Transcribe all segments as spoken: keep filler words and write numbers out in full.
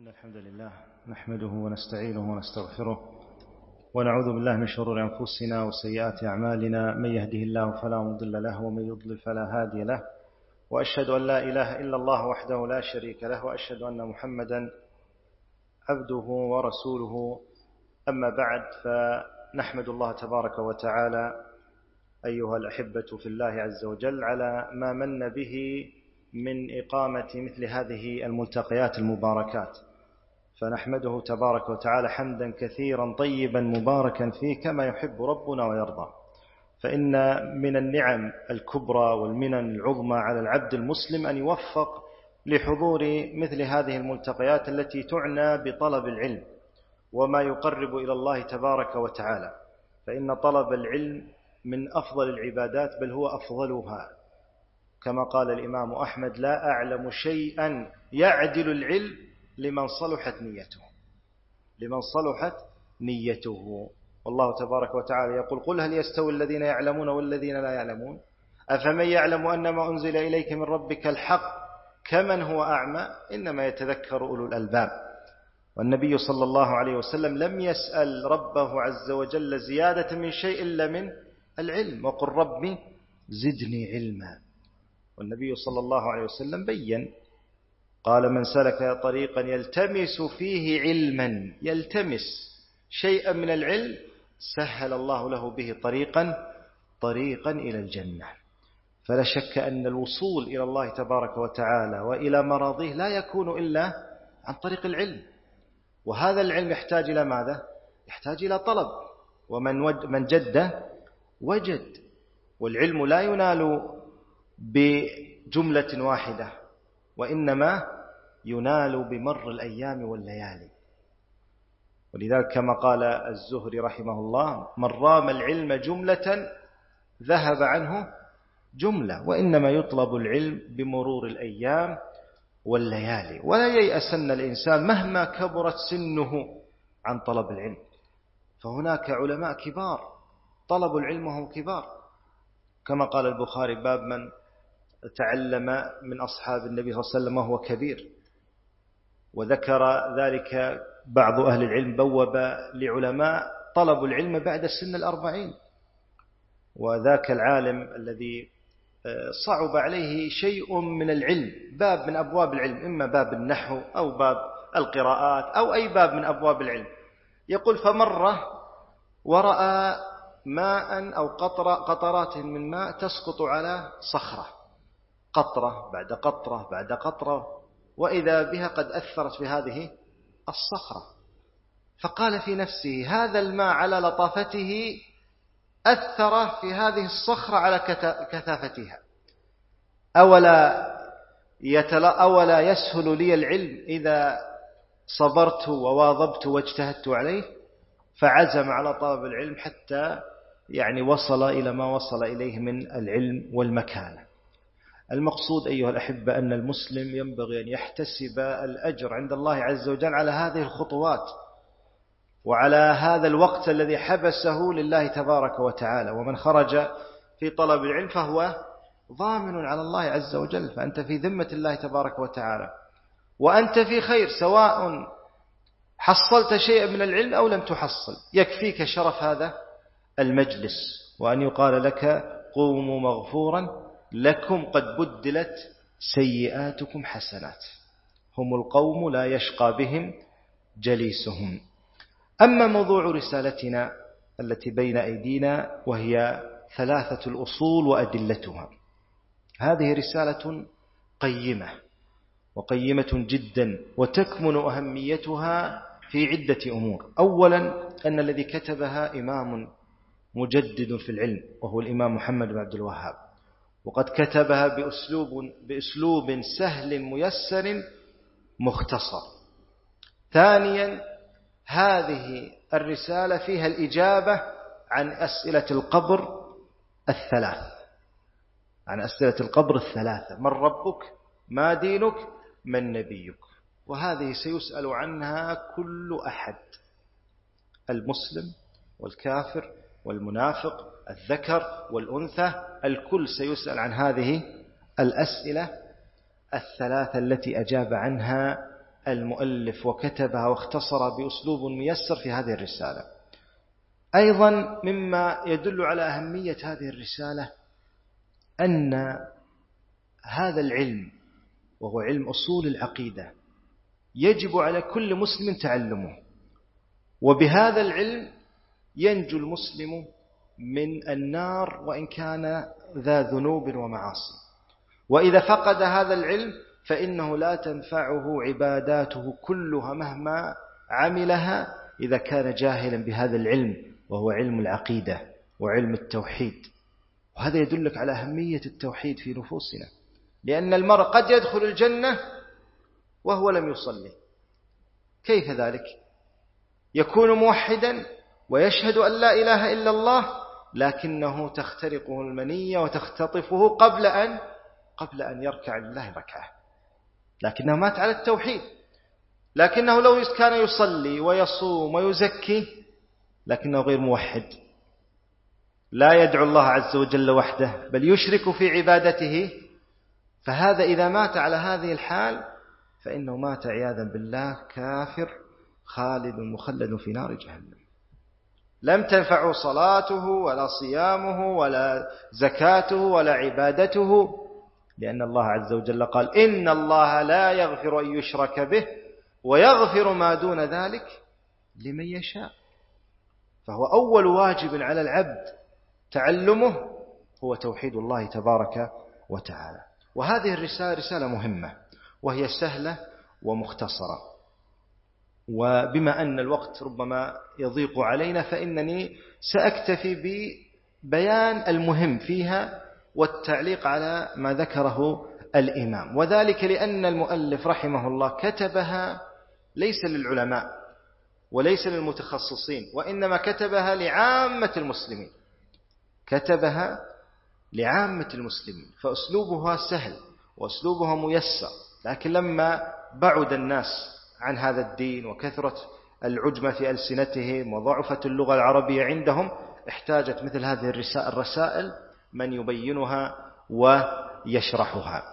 إن الحمد لله نحمده ونستعينه ونستغفره ونعوذ بالله من شرور أنفسنا وسيئات أعمالنا. من يهده الله فلا مضل له ومن يضلل فلا هادي له، وأشهد أن لا إله إلا الله وحده لا شريك له، وأشهد أن محمدا عبده ورسوله. أما بعد، فنحمد الله تبارك وتعالى أيها الأحبة في الله عز وجل على ما من به من إقامة مثل هذه الملتقيات المباركات، فنحمده تبارك وتعالى حمدا كثيرا طيبا مباركا فيه كما يحب ربنا ويرضى. فإن من النعم الكبرى والمنن العظمى على العبد المسلم أن يوفق لحضور مثل هذه الملتقيات التي تعنى بطلب العلم وما يقرب إلى الله تبارك وتعالى، فإن طلب العلم من أفضل العبادات، بل هو أفضلها، كما قال الإمام أحمد: لا أعلم شيئا يعدل العلم لمن صلحت نيته لمن صلحت نيته والله تبارك وتعالى يقول: قل هل يستوي الذين يعلمون والذين لا يعلمون أفمن يعلم أنما أنزل إليك من ربك الحق كمن هو أعمى إنما يتذكر أولو الألباب. والنبي صلى الله عليه وسلم لم يسأل ربه عز وجل زيادة من شيء إلا من العلم، وقل ربي زدني علما. والنبي صلى الله عليه وسلم بين، قال: من سلك طريقا يلتمس فيه علما يلتمس شيئا من العلم سهل الله له به طريقا طريقا إلى الجنة. فلا شك أن الوصول إلى الله تبارك وتعالى وإلى مراضيه لا يكون إلا عن طريق العلم، وهذا العلم يحتاج إلى ماذا؟ يحتاج إلى طلب، ومن من جد وجد. والعلم لا ينال بجملة واحدة، وإنما ينال بمر الأيام والليالي. ولذلك كما قال الزهري رحمه الله: من رام العلم جملة ذهب عنه جملة، وإنما يطلب العلم بمرور الأيام والليالي. ولا ييأسن الإنسان مهما كبرت سنه عن طلب العلم، فهناك علماء كبار طلبوا العلم وهم كبار، كما قال البخاري: باب من تعلم من أصحاب النبي صلى الله عليه وسلم وهو كبير. وذكر ذلك بعض أهل العلم، بوب لعلماء طلبوا العلم بعد سن الأربعين، وذاك العالم الذي صعب عليه شيء من العلم، باب من أبواب العلم، إما باب النحو أو باب القراءات أو أي باب من أبواب العلم، يقول: فمر ورأى ماء أو قطرة قطرات من ماء تسقط على صخرة، قطرة بعد قطرة بعد قطرة، وإذا بها قد أثرت في هذه الصخرة. فقال في نفسه: هذا الماء على لطافته أثر في هذه الصخرة على كثافتها، أولا, يتلا أولا يسهل لي العلم إذا صبرت وواظبت واجتهدت عليه. فعزم على طلب العلم حتى يعني وصل إلى ما وصل إليه من العلم والمكانة. المقصود أيها الأحبة أن المسلم ينبغي أن يحتسب الأجر عند الله عز وجل على هذه الخطوات وعلى هذا الوقت الذي حبسه لله تبارك وتعالى. ومن خرج في طلب العلم فهو ضامن على الله عز وجل، فأنت في ذمة الله تبارك وتعالى، وأنت في خير، سواء حصلت شيئا من العلم أو لم تحصل. يكفيك شرف هذا المجلس، وأن يقال لك: قوموا مغفورا لكم قد بدلت سيئاتكم حسنات. هم القوم لا يشقى بهم جليسهم. أما موضوع رسالتنا التي بين أيدينا، وهي ثلاثة الأصول وأدلتها، هذه رسالة قيمة وقيمة جدا، وتكمن أهميتها في عدة أمور. أولا، أن الذي كتبها إمام مجدد في العلم، وهو الإمام محمد بن عبد الوهاب، وقد كتبها بأسلوب, بأسلوب سهل ميسر مختصر. ثانيا، هذه الرسالة فيها الإجابة عن أسئلة القبر الثلاث عن أسئلة القبر الثلاثة: من ربك؟ ما دينك؟ من نبيك؟ وهذه سيسأل عنها كل أحد، المسلم والكافر والمنافق، الذكر والأنثى، الكل سيسأل عن هذه الأسئلة الثلاثة التي أجاب عنها المؤلف وكتبها واختصر بأسلوب ميسر في هذه الرسالة. أيضا مما يدل على أهمية هذه الرسالة أن هذا العلم وهو علم أصول العقيدة يجب على كل مسلم تعلمه، وبهذا العلم ينجو المسلم من النار وإن كان ذا ذنوب ومعاصي. وإذا فقد هذا العلم فإنه لا تنفعه عباداته كلها مهما عملها إذا كان جاهلا بهذا العلم وهو علم العقيدة وعلم التوحيد. وهذا يدلك على أهمية التوحيد في نفوسنا، لأن المرء قد يدخل الجنة وهو لم يصلي. كيف ذلك؟ يكون موحدا ويشهد أن لا إله إلا الله، لكنه تخترقه المنية وتختطفه قبل أن قبل أن يركع لله ركعة، لكنه مات على التوحيد. لكنه لو كان يصلي ويصوم ويزكي لكنه غير موحد، لا يدعو الله عز وجل وحده بل يشرك في عبادته، فهذا إذا مات على هذه الحال فإنه مات عياذا بالله كافر خالد مخلد في نار جهنم. لم تنفعه صلاته ولا صيامه ولا زكاته ولا عبادته، لأن الله عز وجل قال إن الله لا يغفر أن يشرك به ويغفر ما دون ذلك لمن يشاء. فهو أول واجب على العبد تعلمه هو توحيد الله تبارك وتعالى. وهذه الرسالة رسالة مهمة وهي سهلة ومختصرة، وبما أن الوقت ربما يضيق علينا فإنني سأكتفي ببيان المهم فيها والتعليق على ما ذكره الإمام، وذلك لأن المؤلف رحمه الله كتبها ليس للعلماء وليس للمتخصصين، وإنما كتبها لعامة المسلمين، كتبها لعامة المسلمين، فأسلوبها سهل وأسلوبها ميسر. لكن لما بعد الناس عن هذا الدين وكثرة العجمة في ألسنتهم وضعفت اللغة العربية عندهم احتاجت مثل هذه الرسائل من يبينها ويشرحها.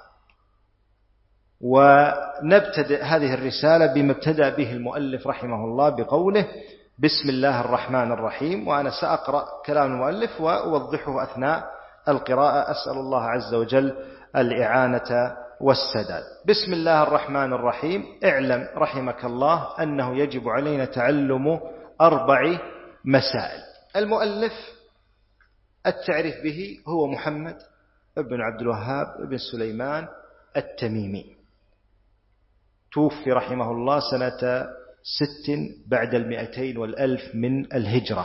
ونبتدئ هذه الرسالة بما ابتدأ به المؤلف رحمه الله بقوله بسم الله الرحمن الرحيم، وأنا سأقرأ كلام المؤلف وأوضحه أثناء القراءة، أسأل الله عز وجل الإعانة والسداد. بسم الله الرحمن الرحيم. اعلم رحمك الله أنه يجب علينا تعلم أربع مسائل. المؤلف التعريف به هو محمد ابن عبد الوهاب ابن سليمان التميمي، توفي رحمه الله سنة ست بعد المئتين والألف من الهجرة،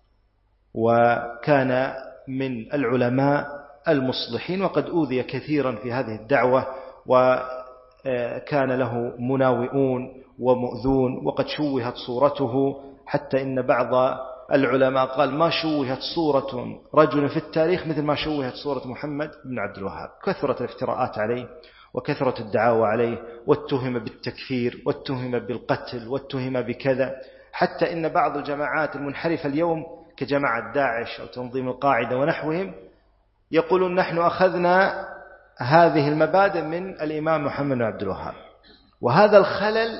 وكان من العلماء المصلحين، وقد أوذي كثيرا في هذه الدعوة، وكان له مناوئون ومؤذون، وقد شوهت صورته حتى إن بعض العلماء قال ما شوهت صورة رجل في التاريخ مثل ما شوهت صورة محمد بن عبد الوهاب. كثرت الافتراءات عليه وكثرة الدعاوى عليه، واتهم بالتكفير واتهم بالقتل واتهم بكذا، حتى إن بعض الجماعات المنحرفة اليوم كجماعة داعش أو تنظيم القاعدة ونحوهم يقولون نحن أخذنا هذه المبادئ من الإمام محمد بن عبد الوهاب. وهذا الخلل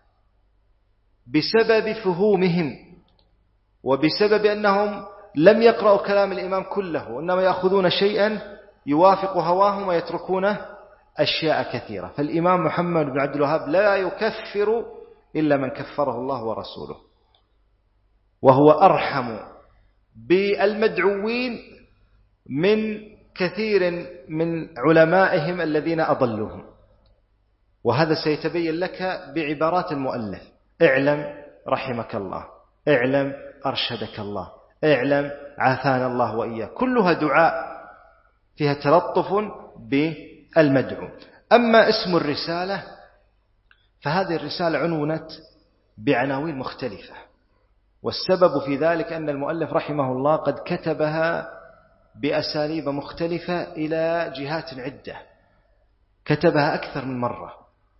بسبب فهومهم وبسبب أنهم لم يقرأوا كلام الإمام كله، وإنما يأخذون شيئا يوافق هواهم ويتركون أشياء كثيرة. فالإمام محمد بن عبد الوهاب لا يكفر إلا من كفره الله ورسوله، وهو أرحم بالمدعوين من كثير من علمائهم الذين أضلوهم. وهذا سيتبين لك بعبارات المؤلف: اعلم رحمك الله، اعلم أرشدك الله، اعلم عافانا الله وإياه. كلها دعاء فيها تلطف بالمدعو. أما اسم الرسالة فهذه الرسالة عنونت بعناوين مختلفة، والسبب في ذلك أن المؤلف رحمه الله قد كتبها بأساليب مختلفة إلى جهات عدة، كتبها أكثر من مرة،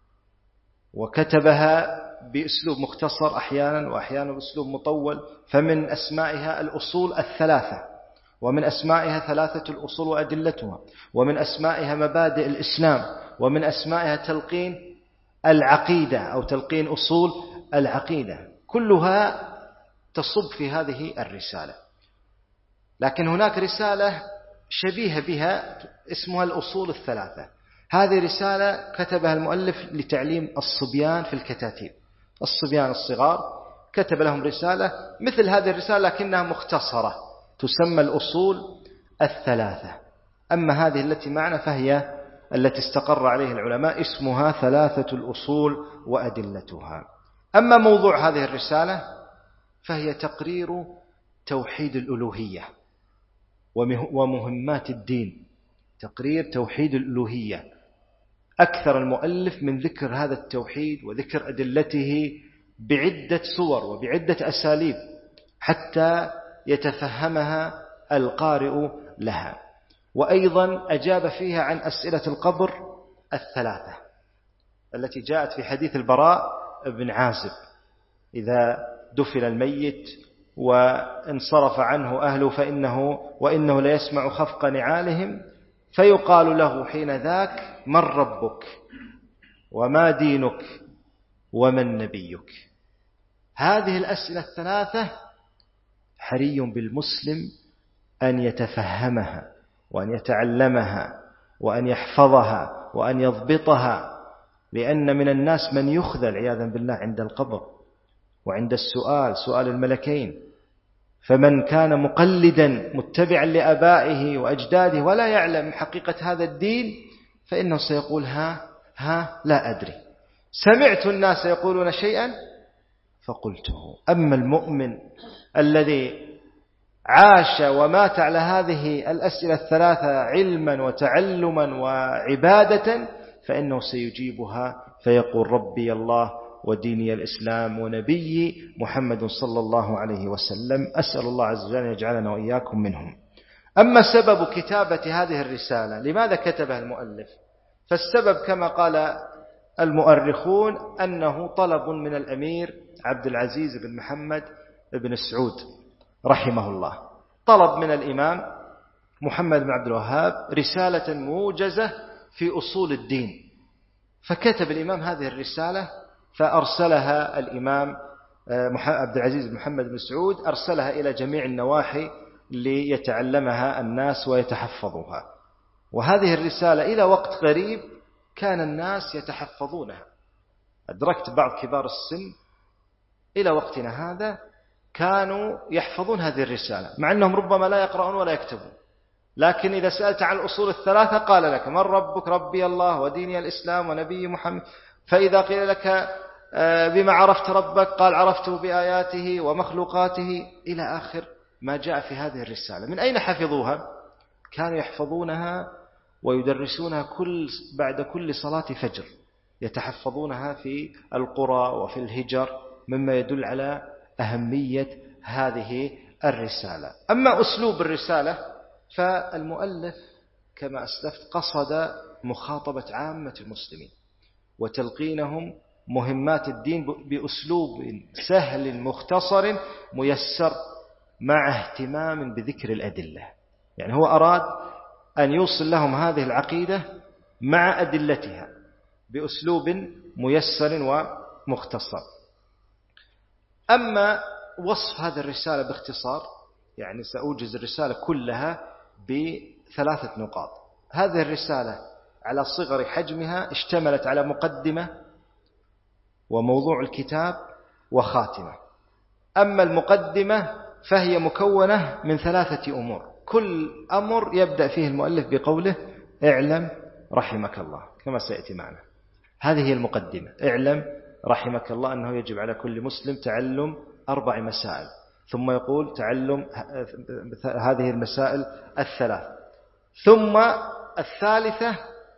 وكتبها بأسلوب مختصر أحيانا وأحيانا بأسلوب مطول. فمن أسمائها الأصول الثلاثة، ومن أسمائها ثلاثة الأصول وأدلتها، ومن أسمائها مبادئ الإسلام، ومن أسمائها تلقين العقيدة أو تلقين أصول العقيدة، كلها تصب في هذه الرسالة. لكن هناك رسالة شبيهة بها اسمها الأصول الثلاثة. هذه رسالة كتبها المؤلف لتعليم الصبيان في الكتاتيب، الصبيان الصغار كتب لهم رسالة مثل هذه الرسالة لكنها مختصرة تسمى الأصول الثلاثة. أما هذه التي معنا فهي التي استقر عليه العلماء اسمها ثلاثة الأصول وأدلتها. أما موضوع هذه الرسالة فهي تقرير توحيد الألوهية ومهمات الدين، تقرير توحيد الألوهية. أكثر المؤلف من ذكر هذا التوحيد وذكر أدلته بعدة صور وبعدة أساليب حتى يتفهمها القارئ لها. وأيضا أجاب فيها عن أسئلة القبر الثلاثة التي جاءت في حديث البراء بن عازب: إذا دفن الميت وانصرف عنه أهله فإنه وإنه ليسمع خفق نعالهم فيقال له حين ذاك: من ربك وما دينك ومن نبيك. هذه الأسئلة الثلاثة حري بالمسلم أن يتفهمها وأن يتعلمها وأن يحفظها وأن يضبطها، لأن من الناس من يخذل عياذا بالله عند القبر وعند السؤال، سؤال الملكين. فمن كان مقلدا متبعا لآبائه وأجداده ولا يعلم حقيقة هذا الدين فإنه سيقول ها ها لا أدري، سمعت الناس يقولون شيئا فقلته. أما المؤمن الذي عاش ومات على هذه الأسئلة الثلاثة علما وتعلما وعبادة فإنه سيجيبها فيقول: ربي الله وديني الإسلام ونبي محمد صلى الله عليه وسلم. أسأل الله عز وجل أن يجعلنا وإياكم منهم. أما سبب كتابة هذه الرسالة، لماذا كتبها المؤلف؟ فالسبب كما قال المؤرخون أنه طلب من الأمير عبد العزيز بن محمد بن سعود رحمه الله، طلب من الإمام محمد بن عبد الوهاب رسالة موجزة في أصول الدين، فكتب الإمام هذه الرسالة فأرسلها الإمام عبد العزيز بن محمد بن سعود، أرسلها إلى جميع النواحي ليتعلمها الناس ويتحفظوها. وهذه الرسالة إلى وقت قريب كان الناس يتحفظونها. أدركت بعض كبار السن إلى وقتنا هذا كانوا يحفظون هذه الرسالة مع أنهم ربما لا يقرؤون ولا يكتبون، لكن إذا سألت عن الأصول الثلاثة قال لك: من ربك؟ ربي الله وديني الإسلام ونبي محمد. فإذا قيل لك بما عرفت ربك؟ قال: عرفته بآياته ومخلوقاته، إلى آخر ما جاء في هذه الرسالة. من أين حفظوها؟ كانوا يحفظونها ويدرسونها كل بعد كل صلاة فجر، يتحفظونها في القرى وفي الهجر، مما يدل على أهمية هذه الرسالة. أما أسلوب الرسالة فالمؤلف كما أسلفت قصد مخاطبة عامة المسلمين وتلقينهم مهمات الدين بأسلوب سهل مختصر ميسر مع اهتمام بذكر الأدلة. يعني هو أراد أن يوصل لهم هذه العقيدة مع أدلتها بأسلوب ميسر ومختصر. أما وصف هذه الرسالة باختصار، يعني سأوجز الرسالة كلها بثلاثة نقاط. هذه الرسالة على صغر حجمها اشتملت على مقدمة وموضوع الكتاب وخاتمة. أما المقدمة فهي مكونة من ثلاثة أمور، كل أمر يبدأ فيه المؤلف بقوله: اعلم رحمك الله، كما سيأتي معنا. هذه هي المقدمة: اعلم رحمك الله أنه يجب على كل مسلم تعلم أربع مسائل، ثم يقول تعلم هذه المسائل الثلاث، ثم الثالثة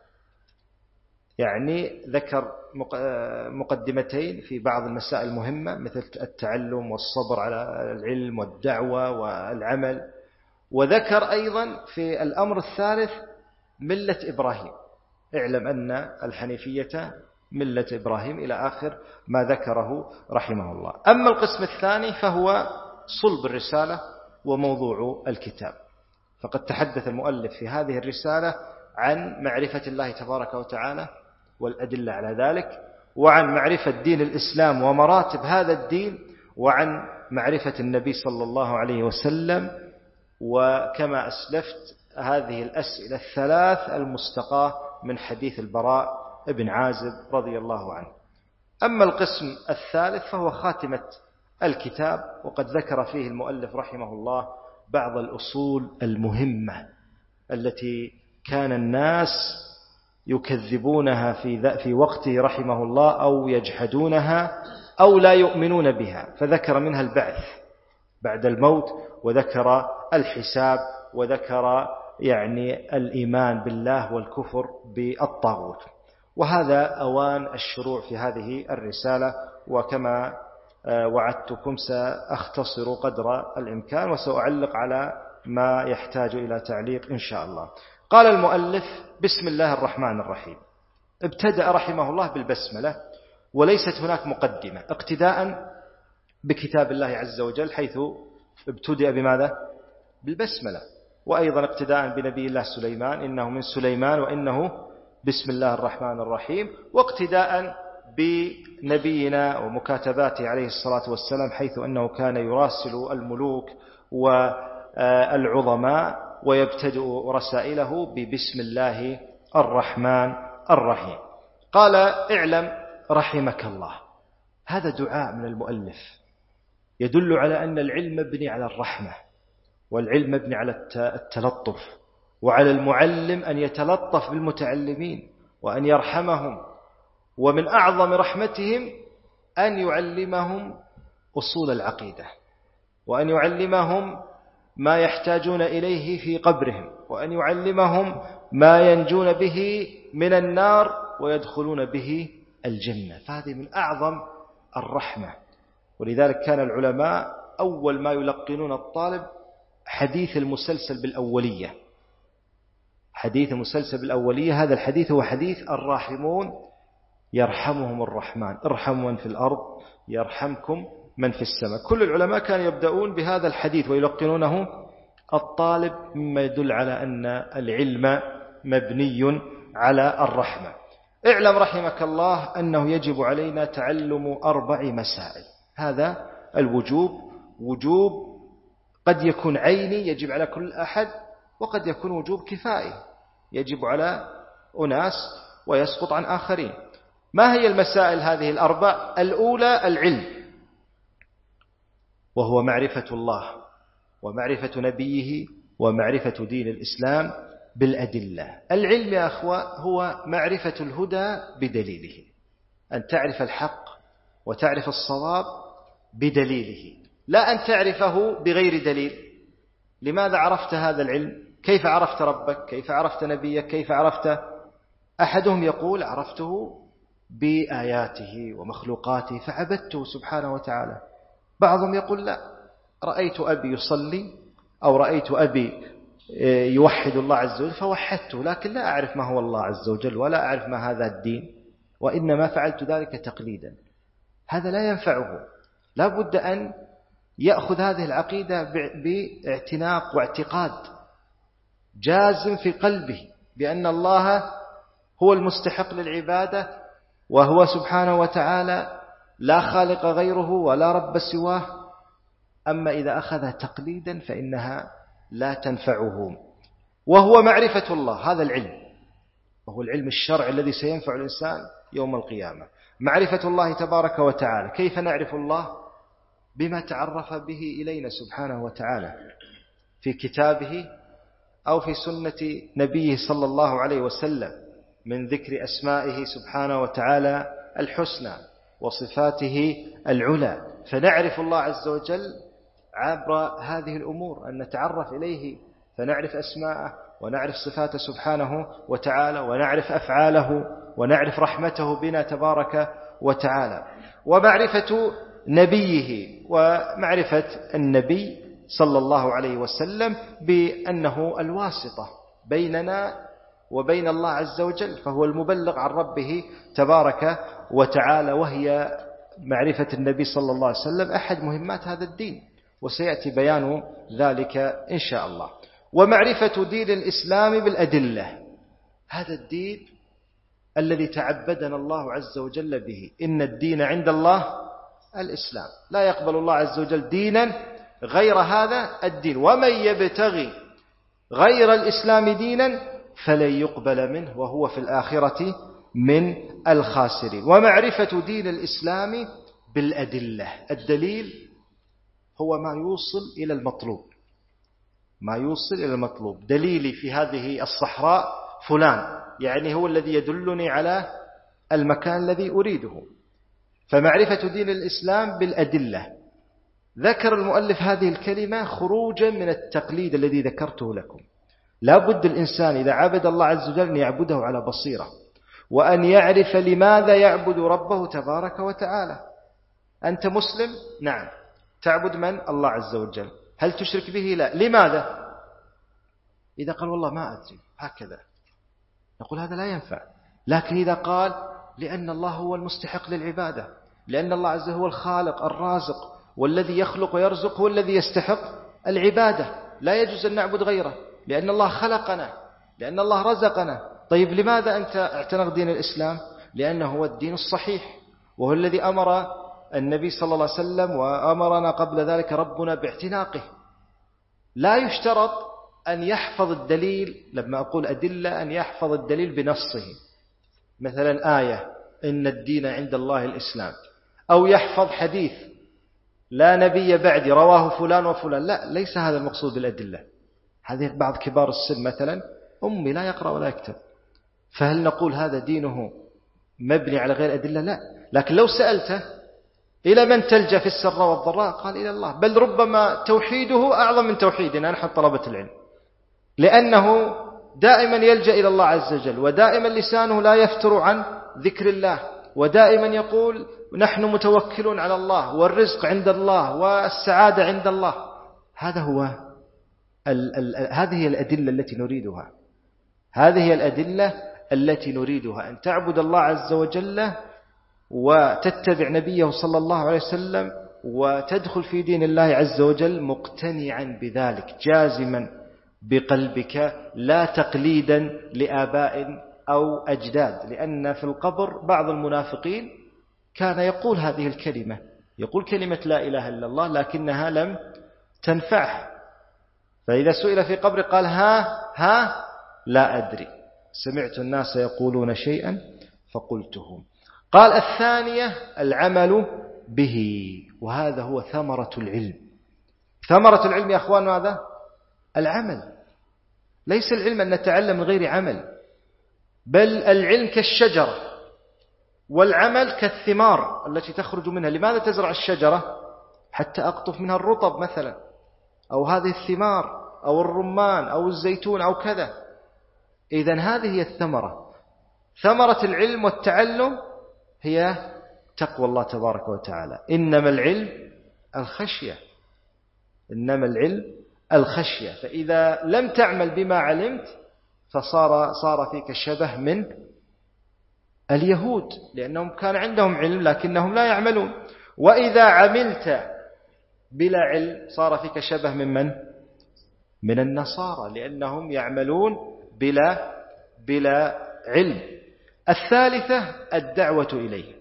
يعني ذكر مقدمتين في بعض المسائل المهمة مثل التعلم والصبر على العلم والدعوة والعمل، وذكر أيضا في الأمر الثالث ملة إبراهيم، اعلم أن الحنيفية ملة إبراهيم، إلى آخر ما ذكره رحمه الله. أما القسم الثاني فهو صلب الرسالة وموضوع الكتاب، فقد تحدث المؤلف في هذه الرسالة عن معرفة الله تبارك وتعالى والأدلة على ذلك، وعن معرفة دين الإسلام ومراتب هذا الدين، وعن معرفة النبي صلى الله عليه وسلم. وكما أسلفت هذه الأسئلة الثلاث المستقاة من حديث البراء بن عازب رضي الله عنه. أما القسم الثالث فهو خاتمة الكتاب، وقد ذكر فيه المؤلف رحمه الله بعض الأصول المهمة التي كان الناس يكذبونها في في وقته رحمه الله، أو يجحدونها أو لا يؤمنون بها، فذكر منها البعث بعد الموت، وذكر الحساب، وذكر يعني الإيمان بالله والكفر بالطاغوت. وهذا أوان الشروع في هذه الرسالة، وكما وعدتكم سأختصر قدر الإمكان، وسأعلق على ما يحتاج إلى تعليق إن شاء الله. قال المؤلف: بسم الله الرحمن الرحيم. ابتدأ رحمه الله بالبسملة، وليست هناك مقدمة، اقتداء بكتاب الله عز وجل، حيث ابتدأ بماذا؟ بالبسملة. وأيضا اقتداء بنبي الله سليمان، إنه من سليمان وإنه بسم الله الرحمن الرحيم. واقتداء بنبينا ومكاتباته عليه الصلاة والسلام، حيث أنه كان يراسل الملوك والعظماء ويبتدئ رسائله ببسم الله الرحمن الرحيم. قال: اعلم رحمك الله. هذا دعاء من المؤلف يدل على أن العلم مبني على الرحمة، والعلم مبني على التلطف، وعلى المعلم أن يتلطف بالمتعلمين وأن يرحمهم. ومن أعظم رحمتهم أن يعلمهم أصول العقيدة، وأن يعلمهم ما يحتاجون إليه في قبرهم، وأن يعلمهم ما ينجون به من النار ويدخلون به الجنة. فهذه من أعظم الرحمة. ولذلك كان العلماء أول ما يلقنون الطالب حديث المسلسل بالأولية. حديث المسلسل بالأولية، هذا الحديث هو حديث الراحمون يرحمهم الرحمن، ارحموا من في الأرض يرحمكم من في السماء. كل العلماء كانوا يبدأون بهذا الحديث ويلقنونه الطالب، مما يدل على أن العلم مبني على الرحمة. اعلم رحمك الله أنه يجب علينا تعلم أربع مسائل. هذا الوجوب وجوب قد يكون عيني يجب على كل أحد، وقد يكون وجوب كفائي يجب على أناس ويسقط عن آخرين. ما هي المسائل هذه الأربع؟ الأولى العلم، وهو معرفة الله ومعرفة نبيه ومعرفة دين الإسلام بالأدلة. العلم يا أخوة هو معرفة الهدى بدليله، أن تعرف الحق وتعرف الصواب بدليله، لا أن تعرفه بغير دليل. لماذا عرفت هذا العلم؟ كيف عرفت ربك؟ كيف عرفت نبيك؟ كيف عرفت؟ أحدهم يقول: عرفته بآياته ومخلوقاته فعبدته سبحانه وتعالى. بعضهم يقول: لا، رأيت أبي يصلي أو رأيت أبي يوحد الله عز وجل فوحدته، لكن لا أعرف ما هو الله عز وجل ولا أعرف ما هذا الدين، وإنما فعلت ذلك تقليدا. هذا لا ينفعه. لا بد أن يأخذ هذه العقيدة باعتناق واعتقاد جازم في قلبه بأن الله هو المستحق للعبادة، وهو سبحانه وتعالى لا خالق غيره ولا رب سواه. أما إذا أخذها تقليدا فإنها لا تنفعه. وهو معرفة الله، هذا العلم، وهو العلم الشرعي الذي سينفع الإنسان يوم القيامة. معرفة الله تبارك وتعالى. كيف نعرف الله؟ بما تعرف به إلينا سبحانه وتعالى في كتابه أو في سنة نبيه صلى الله عليه وسلم، من ذكر أسمائه سبحانه وتعالى الحسنى وصفاته العلى. فنعرف الله عز وجل عبر هذه الأمور، أن نتعرف إليه فنعرف أسماءه ونعرف صفاته سبحانه وتعالى، ونعرف أفعاله، ونعرف رحمته بنا تبارك وتعالى. ومعرفة نبيه، ومعرفة النبي صلى الله عليه وسلم بأنه الواسطة بيننا وبين الله عز وجل، فهو المبلغ عن ربه تبارك وتعالى. وهي معرفة النبي صلى الله عليه وسلم أحد مهمات هذا الدين، وسيأتي بيان ذلك إن شاء الله. ومعرفة دين الإسلام بالأدلة. هذا الدين الذي تعبدنا الله عز وجل به. إن الدين عند الله الإسلام، لا يقبل الله عز وجل دينا غير هذا الدين، ومن يبتغي غير الإسلام دينا فلن يقبل منه وهو في الآخرة من الخاسرين. ومعرفة دين الإسلام بالأدلة، الدليل هو ما يوصل إلى المطلوب، ما يوصل إلى المطلوب. دليلي في هذه الصحراء فلان، يعني هو الذي يدلني على المكان الذي أريده. فمعرفة دين الإسلام بالأدلة. ذكر المؤلف هذه الكلمة خروجا من التقليد الذي ذكرته لكم. لا بد الإنسان إذا عبد الله عز وجل أن يعبده على بصيرة، وأن يعرف لماذا يعبد ربه تبارك وتعالى. أنت مسلم؟ نعم. تعبد من؟ الله عز وجل. هل تشرك به؟ لا. لماذا؟ إذا قال والله ما أدري هكذا نقول هذا لا ينفع. لكن إذا قال لأن الله هو المستحق للعبادة، لأن الله عز وجل هو الخالق الرازق والذي يخلق ويرزق، هو الذي يستحق العبادة، لا يجوز أن نعبد غيره، لأن الله خلقنا، لأن الله رزقنا. طيب لماذا أنت اعتنق دين الإسلام؟ لأنه هو الدين الصحيح، وهو الذي أمر النبي صلى الله عليه وسلم وأمرنا قبل ذلك ربنا باعتناقه. لا يشترط أن يحفظ الدليل، لما أقول أدلة أن يحفظ الدليل بنصه، مثلا آية إن الدين عند الله الإسلام، أو يحفظ حديث لا نبي بعدي رواه فلان وفلان. لا، ليس هذا المقصود بالأدلة. هذه بعض كبار السن مثلا أمي لا يقرأ ولا يكتب، فهل نقول هذا دينه مبني على غير أدلة؟ لا. لكن لو سألته إلى من تلجأ في السراء والضراء؟ قال إلى الله. بل ربما توحيده أعظم من توحيدنا نحن طلبة العلم، لأنه دائما يلجأ إلى الله عز وجل، ودائما لسانه لا يفتر عن ذكر الله، ودائما يقول نحن متوكلون على الله، والرزق عند الله، والسعادة عند الله. هذا هو ال ال هذه هي الأدلة التي نريدها، هذه هي الأدلة التي نريدها، أن تعبد الله عز وجل وتتبع نبيه صلى الله عليه وسلم، وتدخل في دين الله عز وجل مقتنعا بذلك، جازما بقلبك، لا تقليدا لآباء أو أجداد. لأن في القبر بعض المنافقين كان يقول هذه الكلمة، يقول كلمة لا إله إلا الله، لكنها لم تنفعه. فإذا سئل في قبر قال ها ها لا أدري، سمعت الناس يقولون شيئا فقلته. قال الثانية العمل به، وهذا هو ثمرة العلم. ثمرة العلم يا أخوان ماذا؟ العمل. ليس العلم أن نتعلم من غير عمل، بل العلم كالشجرة، والعمل كالثمار التي تخرج منها. لماذا تزرع الشجرة؟ حتى أقطف منها الرطب مثلا، أو هذه الثمار، أو الرمان، أو الزيتون، أو كذا. إذن هذه هي الثمرة. ثمرة العلم والتعلم هي تقوى الله تبارك وتعالى. إنما العلم الخشية، إنما العلم الخشية. فإذا لم تعمل بما علمت فصار صار فيك شبه من اليهود، لأنهم كان عندهم علم لكنهم لا يعملون. وإذا عملت بلا علم صار فيك شبه من من؟ من النصارى، لأنهم يعملون بلا بلا علم. الثالثة الدعوة إليه.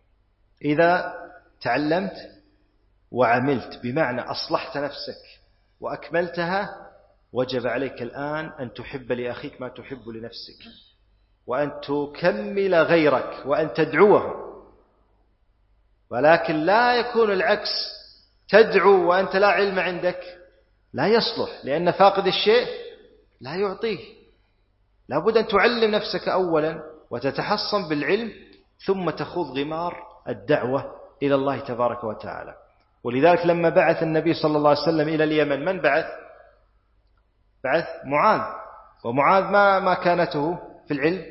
إذا تعلمت وعملت، بمعنى أصلحت نفسك وأكملتها، وجب عليك الآن أن تحب لأخيك ما تحب لنفسك، وأن تكمل غيرك، وأن تدعوه. ولكن لا يكون العكس، تدعو وأنت لا علم عندك، لا يصلح، لأن فاقد الشيء لا يعطيه. لابد أن تعلم نفسك أولا وتتحصن بالعلم، ثم تخوض غمار الدعوة إلى الله تبارك وتعالى. ولذلك لما بعث النبي صلى الله عليه وسلم إلى اليمن، من بعث؟ بعث معاذ. ومعاذ ما ما كانته في العلم؟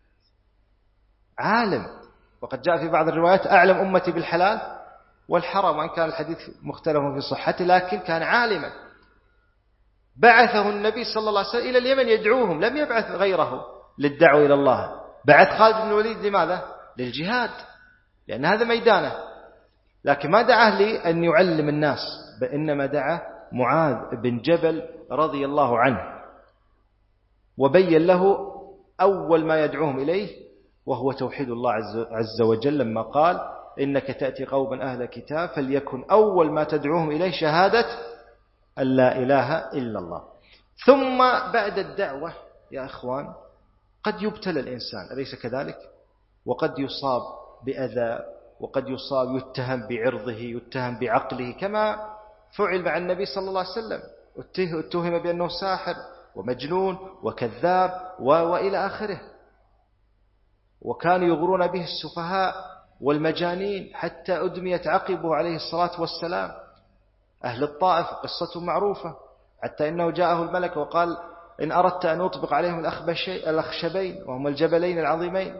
عالم. وقد جاء في بعض الروايات أعلم أمتي بالحلال والحرام، وإن كان الحديث مختلف في صحته، لكن كان عالما. بعثه النبي صلى الله عليه وسلم إلى اليمن يدعوهم، لم يبعث غيره للدعوة إلى الله. بعث خالد بن الوليد لماذا؟ للجهاد، لأن هذا ميدانه. لكن ما دعاه لأن يعلم الناس، بإنما دعا معاذ بن جبل رضي الله عنه، وبين له أول ما يدعوهم إليه وهو توحيد الله عز وجل لما قال إنك تأتي قوما أهل كتاب فليكن أول ما تدعوهم إليه شهادة أن لا إله إلا الله. ثم بعد الدعوة يا أخوان قد يبتلى الإنسان، أليس كذلك؟ وقد يصاب بأذى، وقد يصاب يتهم بعرضه، يتهم بعقله، كما فعل مع النبي صلى الله عليه وسلم، اتهم بأنه ساحر ومجنون وكذاب وإلى آخره. وكانوا يغرون به السفهاء والمجانين حتى أدميت عقبه عليه الصلاة والسلام. أهل الطائف قصة معروفة، حتى إنه جاءه الملك وقال إن أردت أن أطبق عليهم الأخشبين وهم الجبلين العظيمين.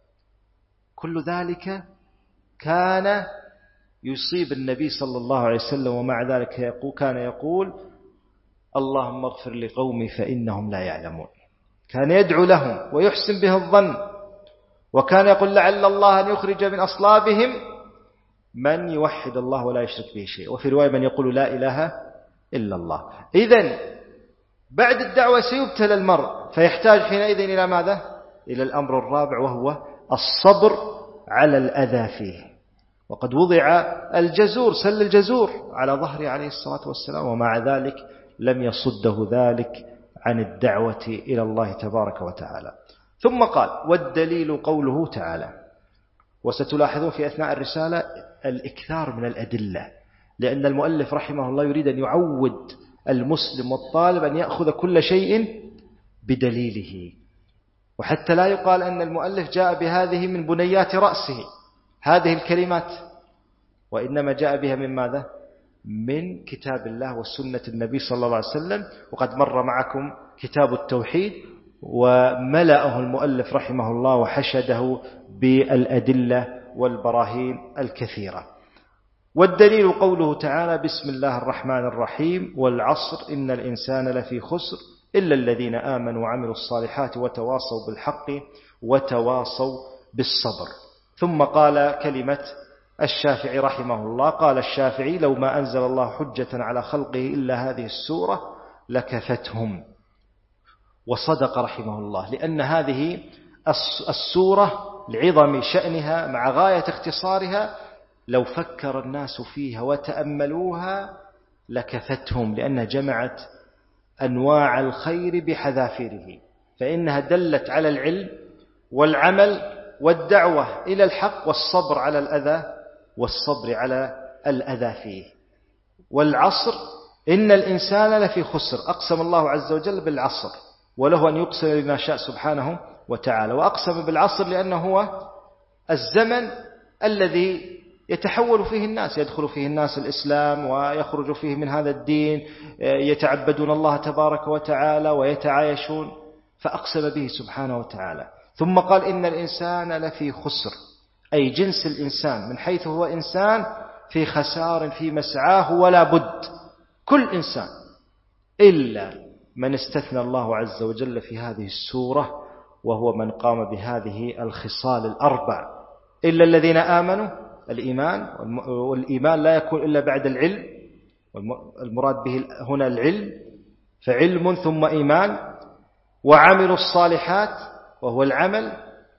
كل ذلك كان يصيب النبي صلى الله عليه وسلم، ومع ذلك يقول كان يقول اللهم اغفر لقومي فإنهم لا يعلمون. كان يدعو لهم ويحسن به الظن، وكان يقول لعل الله أن يخرج من أصلابهم من يوحد الله ولا يشرك به شيء، وفي رواية من يقول لا إله إلا الله. إذن بعد الدعوة سيبتلى المرء، فيحتاج حينئذ إلى ماذا؟ إلى الأمر الرابع، وهو الصبر على الأذى فيه. وقد وضع الجزور، سل الجزور على ظهره عليه الصلاة والسلام، ومع ذلك لم يصده ذلك عن الدعوة إلى الله تبارك وتعالى. ثم قال والدليل قوله تعالى. وستلاحظون في أثناء الرسالة الإكثار من الأدلة، لأن المؤلف رحمه الله يريد أن يعود المسلم والطالب أن يأخذ كل شيء بدليله، وحتى لا يقال أن المؤلف جاء بهذه من بنيات رأسه هذه الكلمات، وإنما جاء بها من ماذا؟ من كتاب الله وسنة النبي صلى الله عليه وسلم. وقد مر معكم كتاب التوحيد وملأه المؤلف رحمه الله وحشده بالأدلة والبراهين الكثيرة. والدليل قوله تعالى بسم الله الرحمن الرحيم والعصر إن الإنسان لفي خسر إلا الذين آمنوا وعملوا الصالحات وتواصوا بالحق وتواصوا بالصبر. ثم قال كلمة الشافعي رحمه الله، قال الشافعي لو ما أنزل الله حجة على خلقه إلا هذه السورة لكفتهم. وصدق رحمه الله، لأن هذه السورة لعظم شأنها مع غاية اختصارها لو فكر الناس فيها وتأملوها لكفتهم، لأنها جمعت أنواع الخير بحذافيره، فإنها دلت على العلم والعمل والدعوة إلى الحق والصبر على الأذى والصبر على الأذى فيه. والعصر إن الإنسان لفي خسر، أقسم الله عز وجل بالعصر، وله أن يقسم بما شاء سبحانه وتعالى. وأقسم بالعصر لأنه هو الزمن الذي يتحول فيه الناس، يدخل فيه الناس الإسلام ويخرج فيه من هذا الدين، يتعبدون الله تبارك وتعالى ويتعايشون، فأقسم به سبحانه وتعالى. ثم قال إن الإنسان لفي خسر، أي جنس الإنسان من حيث هو إنسان في خسار في مسعاه ولا بد، كل إنسان إلا من استثنى الله عز وجل في هذه السورة، وهو من قام بهذه الخصال الأربع. إلا الذين آمنوا، الإيمان، والإيمان لا يكون إلا بعد العلم، والمراد به هنا العلم، فعلم ثم إيمان، وعملوا الصالحات وهو العمل،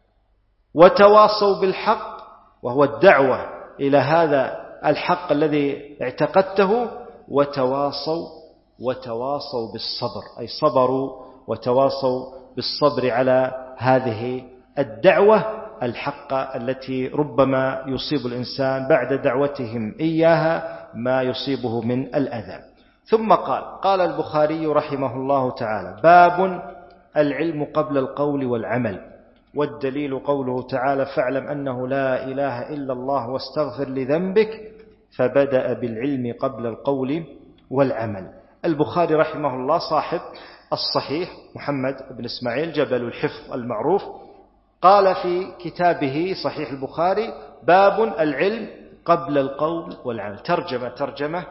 وتواصوا بالحق وهو الدعوة إلى هذا الحق الذي اعتقدته، وتواصوا وتواصوا بالصبر، أي صبروا وتواصوا بالصبر على هذه الدعوة الحق التي ربما يصيب الإنسان بعد دعوتهم إياها ما يصيبه من الأذى. ثم قال قال البخاري رحمه الله تعالى باب العلم قبل القول والعمل. والدليل قوله تعالى فاعلم أنه لا إله إلا الله واستغفر لذنبك، فبدأ بالعلم قبل القول والعمل. البخاري رحمه الله صاحب الصحيح محمد بن إسماعيل جبل الحفظ المعروف، قال في كتابه صحيح البخاري باب العلم قبل القول والعمل، ترجمة ترجمة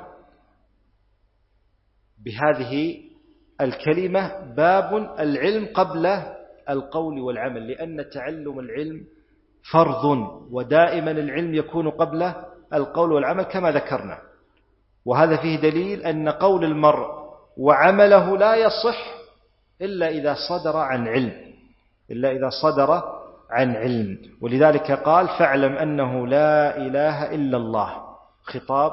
بهذه الكلمة باب العلم قبل القول والعمل، لأن تعلم العلم فرض، ودائما العلم يكون قبل القول والعمل كما ذكرنا. وهذا فيه دليل أن قول المرء وعمله لا يصح إلا إذا صدر عن علم، إلا إذا صدر عن علم. ولذلك قال فاعلم أنه لا إله إلا الله، خطاب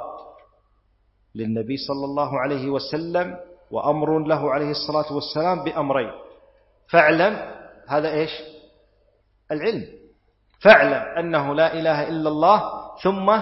للنبي صلى الله عليه وسلم وأمر له عليه الصلاة والسلام بأمرين. فاعلم هذا إيش؟ العلم. فاعلم أنه لا إله إلا الله، ثم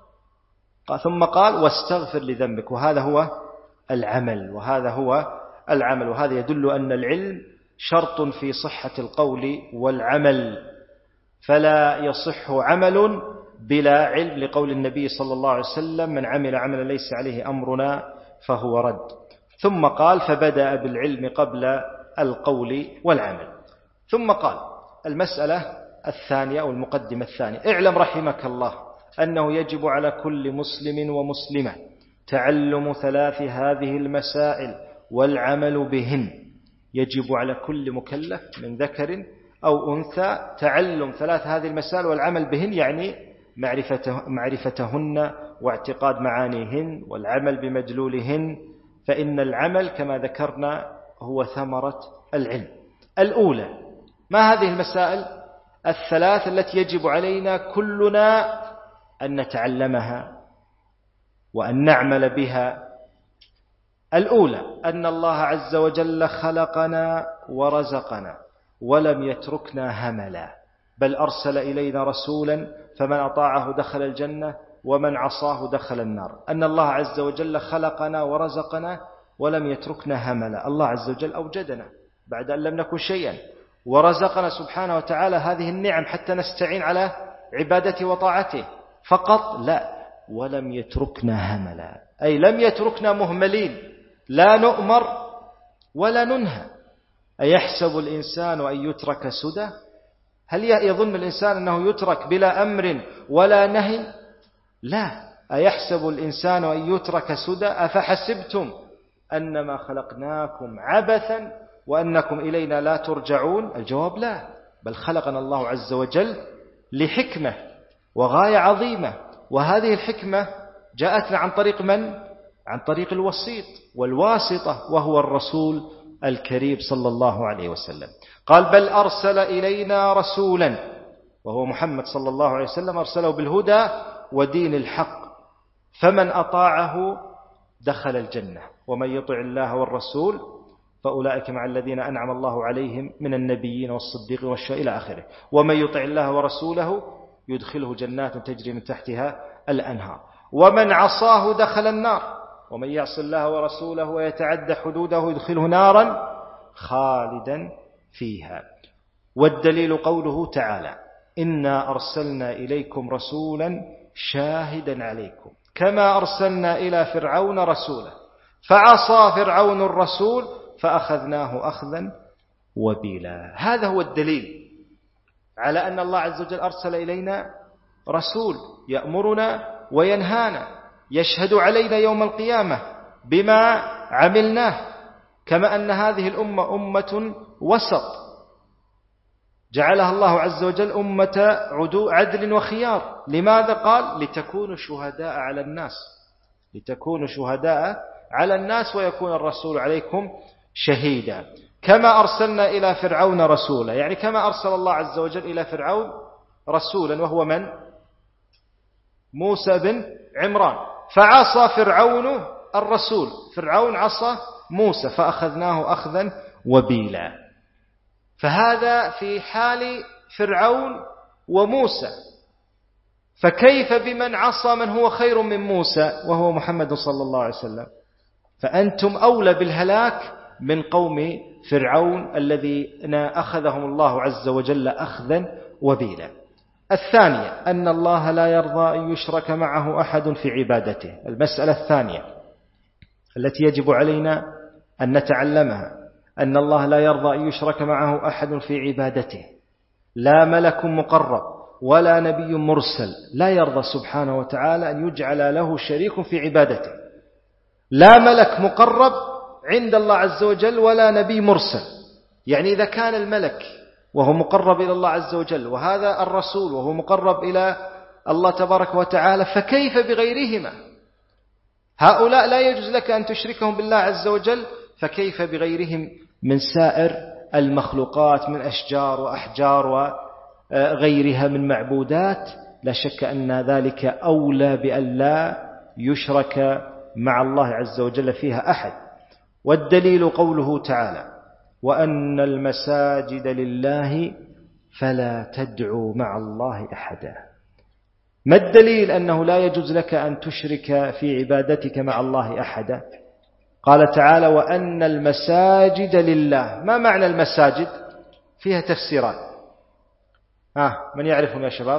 ثم قال واستغفر لذنبك، وهذا هو العمل وهذا هو العمل وهذا يدل أن العلم شرط في صحة القول والعمل، فلا يصح عمل بلا علم، لقول النبي صلى الله عليه وسلم من عمل عملا ليس عليه أمرنا فهو رد. ثم قال فبدأ بالعلم قبل القول والعمل. ثم قال المسألة الثانية أو المقدمة الثانية: اعلم رحمك الله أنه يجب على كل مسلم ومسلمة تعلم ثلاث هذه المسائل والعمل بهن. يجب على كل مكلف من ذكر أو أنثى تعلم ثلاث هذه المسائل والعمل بهن، يعني معرفته معرفتهن واعتقاد معانيهن والعمل بمدلولهن، فإن العمل كما ذكرنا هو ثمرة العلم. الأولى: ما هذه المسائل الثلاث التي يجب علينا كلنا أن نتعلمها وأن نعمل بها؟ الأولى أن الله عز وجل خلقنا ورزقنا ولم يتركنا هملا، بل أرسل إلينا رسولا فمن أطاعه دخل الجنة ومن عصاه دخل النار. أن الله عز وجل خلقنا ورزقنا ولم يتركنا هملا. الله عز وجل أوجدنا بعد أن لم نكن شيئا، ورزقنا سبحانه وتعالى هذه النعم حتى نستعين على عبادته وطاعته فقط؟ لا، ولم يتركنا هملا، أي لم يتركنا مهملين، لا نؤمر ولا ننهى. أيحسب الإنسان أن يترك سدى؟ هل يظن الإنسان أنه يترك بلا أمر ولا نهي؟ لا. أيحسب الإنسان أن يترك سدى؟ أفحسبتم أنما خلقناكم عبثا وأنكم إلينا لا ترجعون؟ الجواب لا، بل خلقنا الله عز وجل لحكمة وغاية عظيمة، وهذه الحكمة جاءتنا عن طريق من؟ عن طريق الوسيط والواسطة، وهو الرسول الكريم صلى الله عليه وسلم. قال بل أرسل إلينا رسولا، وهو محمد صلى الله عليه وسلم، أرسله بالهدى ودين الحق، فمن أطاعه دخل الجنة ومن يطع الله والرسول فأولئك مع الذين أنعم الله عليهم من النبيين والصديقين والشهداء إلى آخره. ومن يطع الله ورسوله يدخله جنات تجري من تحتها الأنهار، ومن عصاه دخل النار، ومن يعص الله ورسوله ويتعدى حدوده يدخله نارا خالدا فيها. والدليل قوله تعالى إنا أرسلنا إليكم رسولا شاهدا عليكم كما أرسلنا إلى فرعون رسولا فعصى فرعون الرسول فأخذناه أخذا وبيلا. هذا هو الدليل على أن الله عز وجل أرسل إلينا رسول يأمرنا وينهانا، يشهد علينا يوم القيامة بما عملناه، كما أن هذه الأمة أمة وسط جعلها الله عز وجل أمة عدل وخيار. لماذا؟ قال لتكونوا شهداء على الناس، لتكونوا شهداء على الناس ويكون الرسول عليكم شهيدا. كما أرسلنا إلى فرعون رسولا، يعني كما أرسل الله عز وجل إلى فرعون رسولا وهو من؟ موسى بن عمران، فعصى فرعون الرسول، فرعون عصى موسى فأخذناه أخذا وبيلا. فهذا في حال فرعون وموسى، فكيف بمن عصى من هو خير من موسى وهو محمد صلى الله عليه وسلم؟ فأنتم أولى بالهلاك من قوم فرعون الذين أخذهم الله عز وجل أخذا وبيلا. الثانية أن الله لا يرضى أن يشرك معه أحد في عبادته. المسألة الثانية التي يجب علينا أن نتعلمها أن الله لا يرضى أن يشرك معه أحد في عبادته، لا ملك مقرب ولا نبي مرسل، لا يرضى سبحانه وتعالى أن يجعل له شريك في عبادته، لا ملك مقرب عند الله عز وجل ولا نبي مرسل. يعني إذا كان الملك وهو مقرب إلى الله عز وجل وهذا الرسول وهو مقرب إلى الله تبارك وتعالى، فكيف بغيرهما؟ هؤلاء لا يجوز لك أن تشركهم بالله عز وجل، فكيف بغيرهم من سائر المخلوقات من أشجار وأحجار غيرها من معبودات، لا شك أن ذلك أولى بأن لا يشرك مع الله عز وجل فيها أحد. والدليل قوله تعالى: وأن المساجد لله فلا تدعوا مع الله أحدا. ما الدليل أنه لا يجوز لك أن تشرك في عبادتك مع الله أحدا؟ قال تعالى: وأن المساجد لله. ما معنى المساجد؟ فيها تفسيرات. آه من يعرفهم يا شباب؟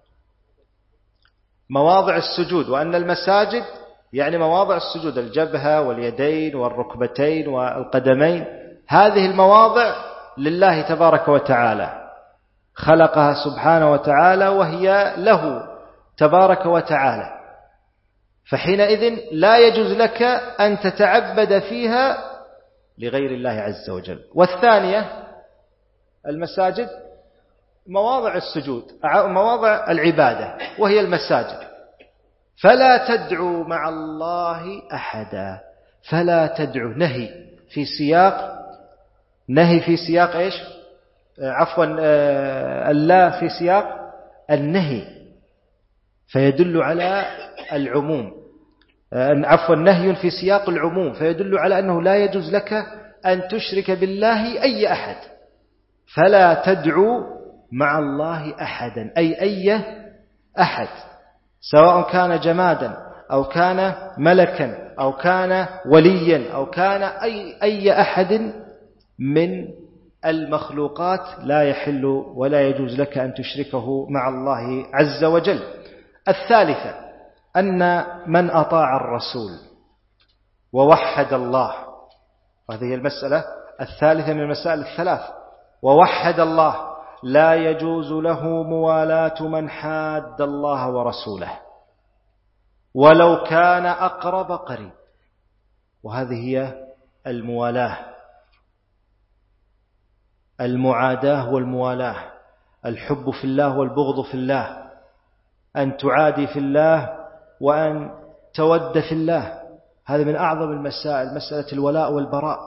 مواضع السجود. وأن المساجد يعني مواضع السجود، الجبهة واليدين والركبتين والقدمين، هذه المواضع لله تبارك وتعالى، خلقها سبحانه وتعالى وهي له تبارك وتعالى، فحينئذ لا يجوز لك أن تتعبد فيها لغير الله عز وجل. والثانية المساجد مواضع السجود، مواضع العبادة وهي المساجد. فلا تدعوا مع الله أحدا. فلا تدعوا نهي في سياق نهي في سياق إيش؟ عفوا اللا في سياق النهي، فيدل على العموم. عفوا نهي في سياق العموم، فيدل على أنه لا يجوز لك أن تشرك بالله أي أحد. فلا تدعوا مع الله أحدا، أي أي أحد، سواء كان جمادا أو كان ملكا أو كان وليا أو كان أي, أي أحد من المخلوقات، لا يحل ولا يجوز لك أن تشركه مع الله عز وجل. الثالثة أن من أطاع الرسول ووحد الله، وهذه المسألة الثالثة من المسائل الثلاث، ووحد الله، لا يجوز له موالاة من حاد الله ورسوله ولو كان أقرب قريب. وهذه هي الموالاة، المعاداة والموالاة، الحب في الله والبغض في الله، أن تعادي في الله وأن تود في الله. هذا من أعظم المسائل، مسألة الولاء والبراء.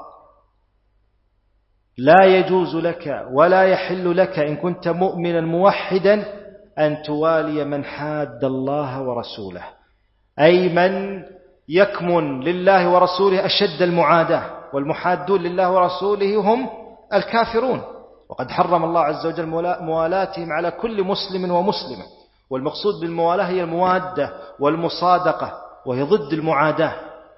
لا يجوز لك ولا يحل لك إن كنت مؤمنا موحدا أن توالي من حاد الله ورسوله، أي من يكمن لله ورسوله أشد المعاداة، والمحادون لله ورسوله هم الكافرون. وقد حرم الله عز وجل موالاتهم على كل مسلم ومسلمة، والمقصود بالموالاة هي الموادة والمصادقة، وهي ضد المعاداة.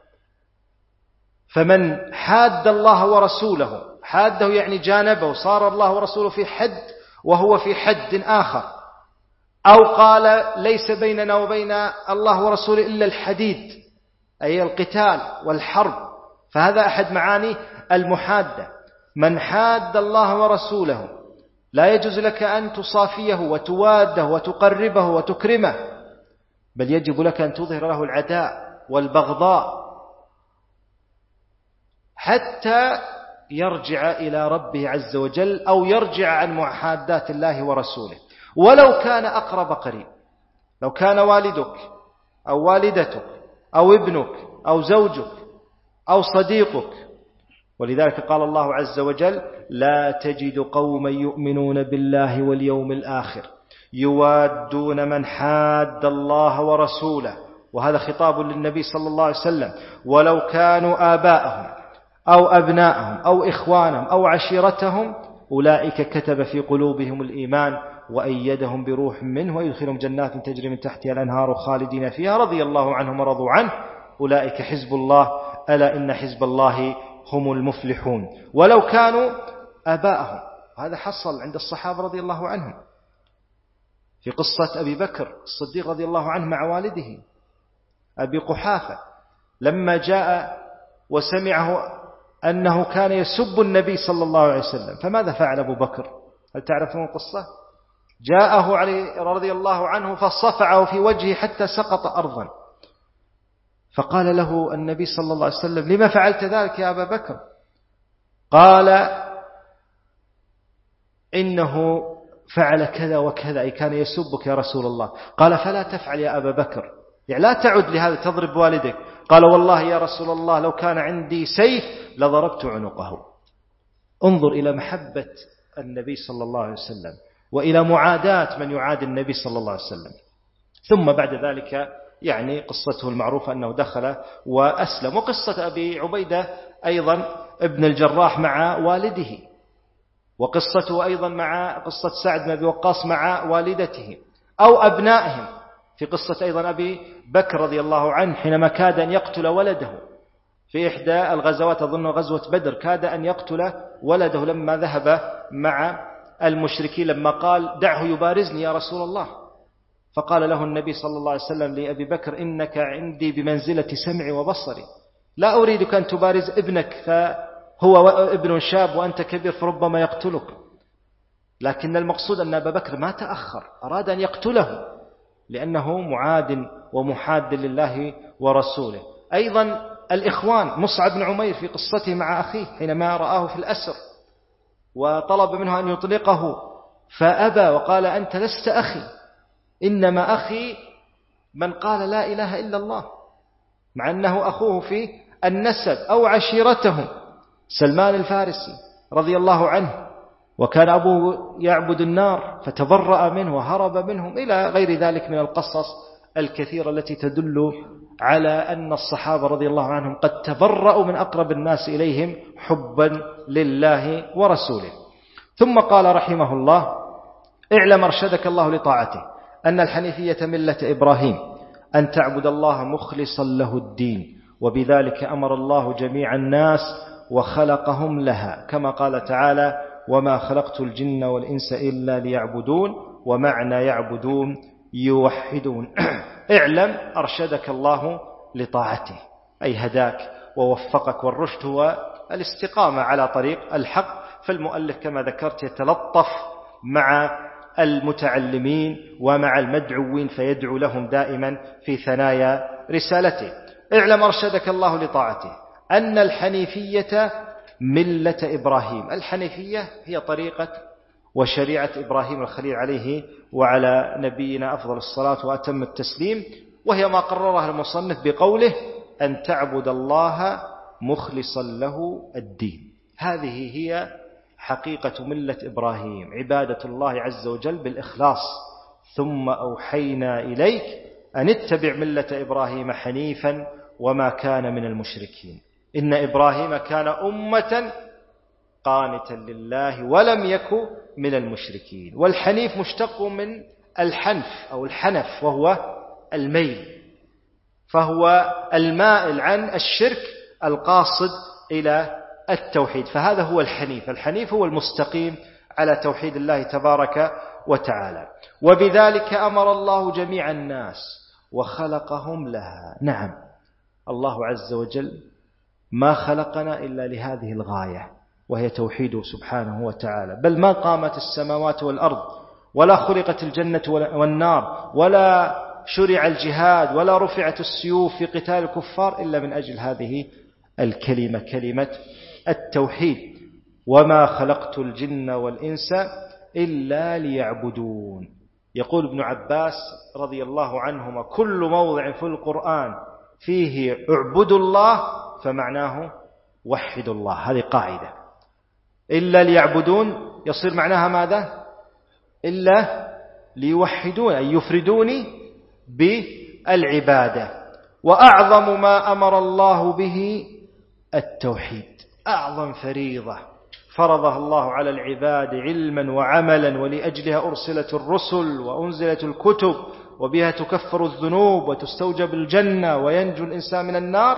فمن حاد الله ورسوله، حاده يعني جانبه، صار الله ورسوله في حد وهو في حد آخر، أو قال ليس بيننا وبين الله ورسوله إلا الحديد، أي القتال والحرب، فهذا أحد معاني المحادة. من حاد الله ورسوله لا يجوز لك أن تصافيه وتواده وتقربه وتكرمه، بل يجب لك أن تظهر له العداء والبغضاء حتى يرجع إلى ربه عز وجل، أو يرجع عن محادات الله ورسوله، ولو كان أقرب قريب. لو كان والدك أو والدتك أو ابنك أو زوجك أو صديقك. ولذلك قال الله عز وجل: لا تجد قوما يؤمنون بالله واليوم الآخر يوادون من حاد الله ورسوله. وهذا خطاب للنبي صلى الله عليه وسلم. ولو كانوا آباءهم أو أبناءهم أو إخوانهم أو عشيرتهم أولئك كتب في قلوبهم الإيمان وأيدهم بروح منه ويدخلهم جنات تجري من تحتها الأنهار خالدين فيها رضي الله عنهم ورضوا عنه أولئك حزب الله ألا إن حزب الله هم المفلحون. ولو كانوا آباءهم، هذا حصل عند الصحابة رضي الله عنهم في قصة أبي بكر الصديق رضي الله عنه مع والده أبي قحافة، لما جاء وسمعه أنه كان يسب النبي صلى الله عليه وسلم، فماذا فعل أبو بكر؟ هل تعرفون القصة؟ جاءه علي رضي الله عنه فصفعه في وجهه حتى سقط أرضا، فقال له النبي صلى الله عليه وسلم: لما فعلت ذلك يا أبا بكر؟ قال: إنه فعل كذا وكذا، أي كان يسبك يا رسول الله. قال: فلا تفعل يا أبا بكر، يعني لا تعد لهذا تضرب والدك. قال: والله يا رسول الله لو كان عندي سيف لضربت عنقه. انظر إلى محبة النبي صلى الله عليه وسلم وإلى معاداة من يعادي النبي صلى الله عليه وسلم. ثم بعد ذلك يعني قصته المعروفة أنه دخل وأسلم. وقصة أبي عبيدة أيضا ابن الجراح مع والده، وقصته أيضا مع قصة سعد بن أبي وقاص مع والدته أو أبنائهم، في قصة أيضا أبي بكر رضي الله عنه حينما كاد أن يقتل ولده في إحدى الغزوات، أظن غزوة بدر، كاد أن يقتل ولده لما ذهب مع المشركين، لما قال دعه يبارزني يا رسول الله، فقال له النبي صلى الله عليه وسلم لأبي بكر إنك عندي بمنزلة سمعي وبصري، لا أريدك أن تبارز ابنك فهو ابن شاب وأنت كبير فربما يقتلك. لكن المقصود أن أبا بكر ما تأخر، أراد أن يقتله لأنه معاد ومحاد لله ورسوله. أيضا الإخوان، مصعب بن عمير في قصته مع أخيه حينما رآه في الأسر وطلب منه أن يطلقه فأبى وقال أنت لست أخي، إنما أخي من قال لا إله إلا الله، مع أنه أخوه في النسب أو عشيرته. سلمان الفارسي رضي الله عنه وكان أبوه يعبد النار فتبرأ منه وهرب منهم، إلى غير ذلك من القصص الكثيرة التي تدل على أن الصحابة رضي الله عنهم قد تبرأوا من أقرب الناس إليهم حبا لله ورسوله. ثم قال رحمه الله اعلم أرشدك الله لطاعته أن الحنيفية ملة إبراهيم، أن تعبد الله مخلصا له الدين، وبذلك أمر الله جميع الناس وخلقهم لها، كما قال تعالى وما خلقت الجن والإنس إلا ليعبدون، ومعنى يعبدون يوحدون. اعلم أرشدك الله لطاعته، أي هداك ووفقك، والرشد هو الاستقامة على طريق الحق. فالمؤلف كما ذكرت يتلطف مع المتعلمين ومع المدعوين فيدعو لهم دائما في ثنايا رسالته. اعلم أرشدك الله لطاعته أن الحنيفية ملة إبراهيم. الحنيفية هي طريقة وشريعة إبراهيم الخليل عليه وعلى نبينا أفضل الصلاة وأتم التسليم، وهي ما قررها المصنف بقوله أن تعبد الله مخلصا له الدين. هذه هي حقيقة ملة إبراهيم، عبادة الله عز وجل بالإخلاص. ثم أوحينا إليك أن اتبع ملة إبراهيم حنيفا وما كان من المشركين. إن إبراهيم كان أمة قانتا لله ولم يكن من المشركين. والحنيف مشتق من الحنف أو الحنف وهو الميل، فهو المائل عن الشرك القاصد إلى التوحيد، فهذا هو الحنيف. الحنيف هو المستقيم على توحيد الله تبارك وتعالى. وبذلك أمر الله جميع الناس وخلقهم لها. نعم، الله عز وجل ما خلقنا إلا لهذه الغاية، وهي توحيده سبحانه وتعالى. بل ما قامت السماوات والأرض ولا خلقت الجنة والنار ولا شرع الجهاد ولا رفعت السيوف في قتال الكفار إلا من أجل هذه الكلمة، كلمة التوحيد. وما خلقت الجن والإنس إلا ليعبدون. يقول ابن عباس رضي الله عنهما كل موضع في القرآن فيه اعبدوا الله فمعناه وحدوا الله. هذه قاعدة، إلا ليعبدون يصير معناها ماذا؟ إلا ليوحدون، أي يفردوني بالعبادة. وأعظم ما أمر الله به التوحيد، أعظم فريضة فرضها الله على العباد علما وعملا، ولأجلها أرسلت الرسل وأنزلت الكتب، وبها تكفر الذنوب وتستوجب الجنة وينجو الإنسان من النار.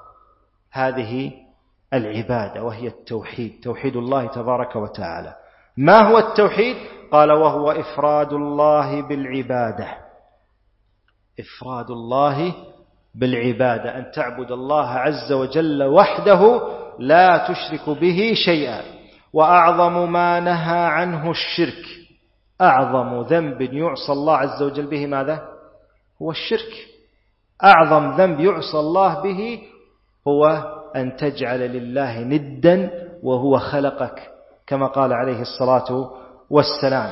هذه العبادة وهي التوحيد، توحيد الله تبارك وتعالى. ما هو التوحيد؟ قال وهو إفراد الله بالعبادة. إفراد الله بالعبادة، أن تعبد الله عز وجل وحده لا تشرك به شيئا. وأعظم ما نهى عنه الشرك، أعظم ذنب يعصى الله عز وجل به ماذا؟ هو الشرك. أعظم ذنب يعصى الله به هو أن تجعل لله ندا وهو خلقك، كما قال عليه الصلاة والسلام.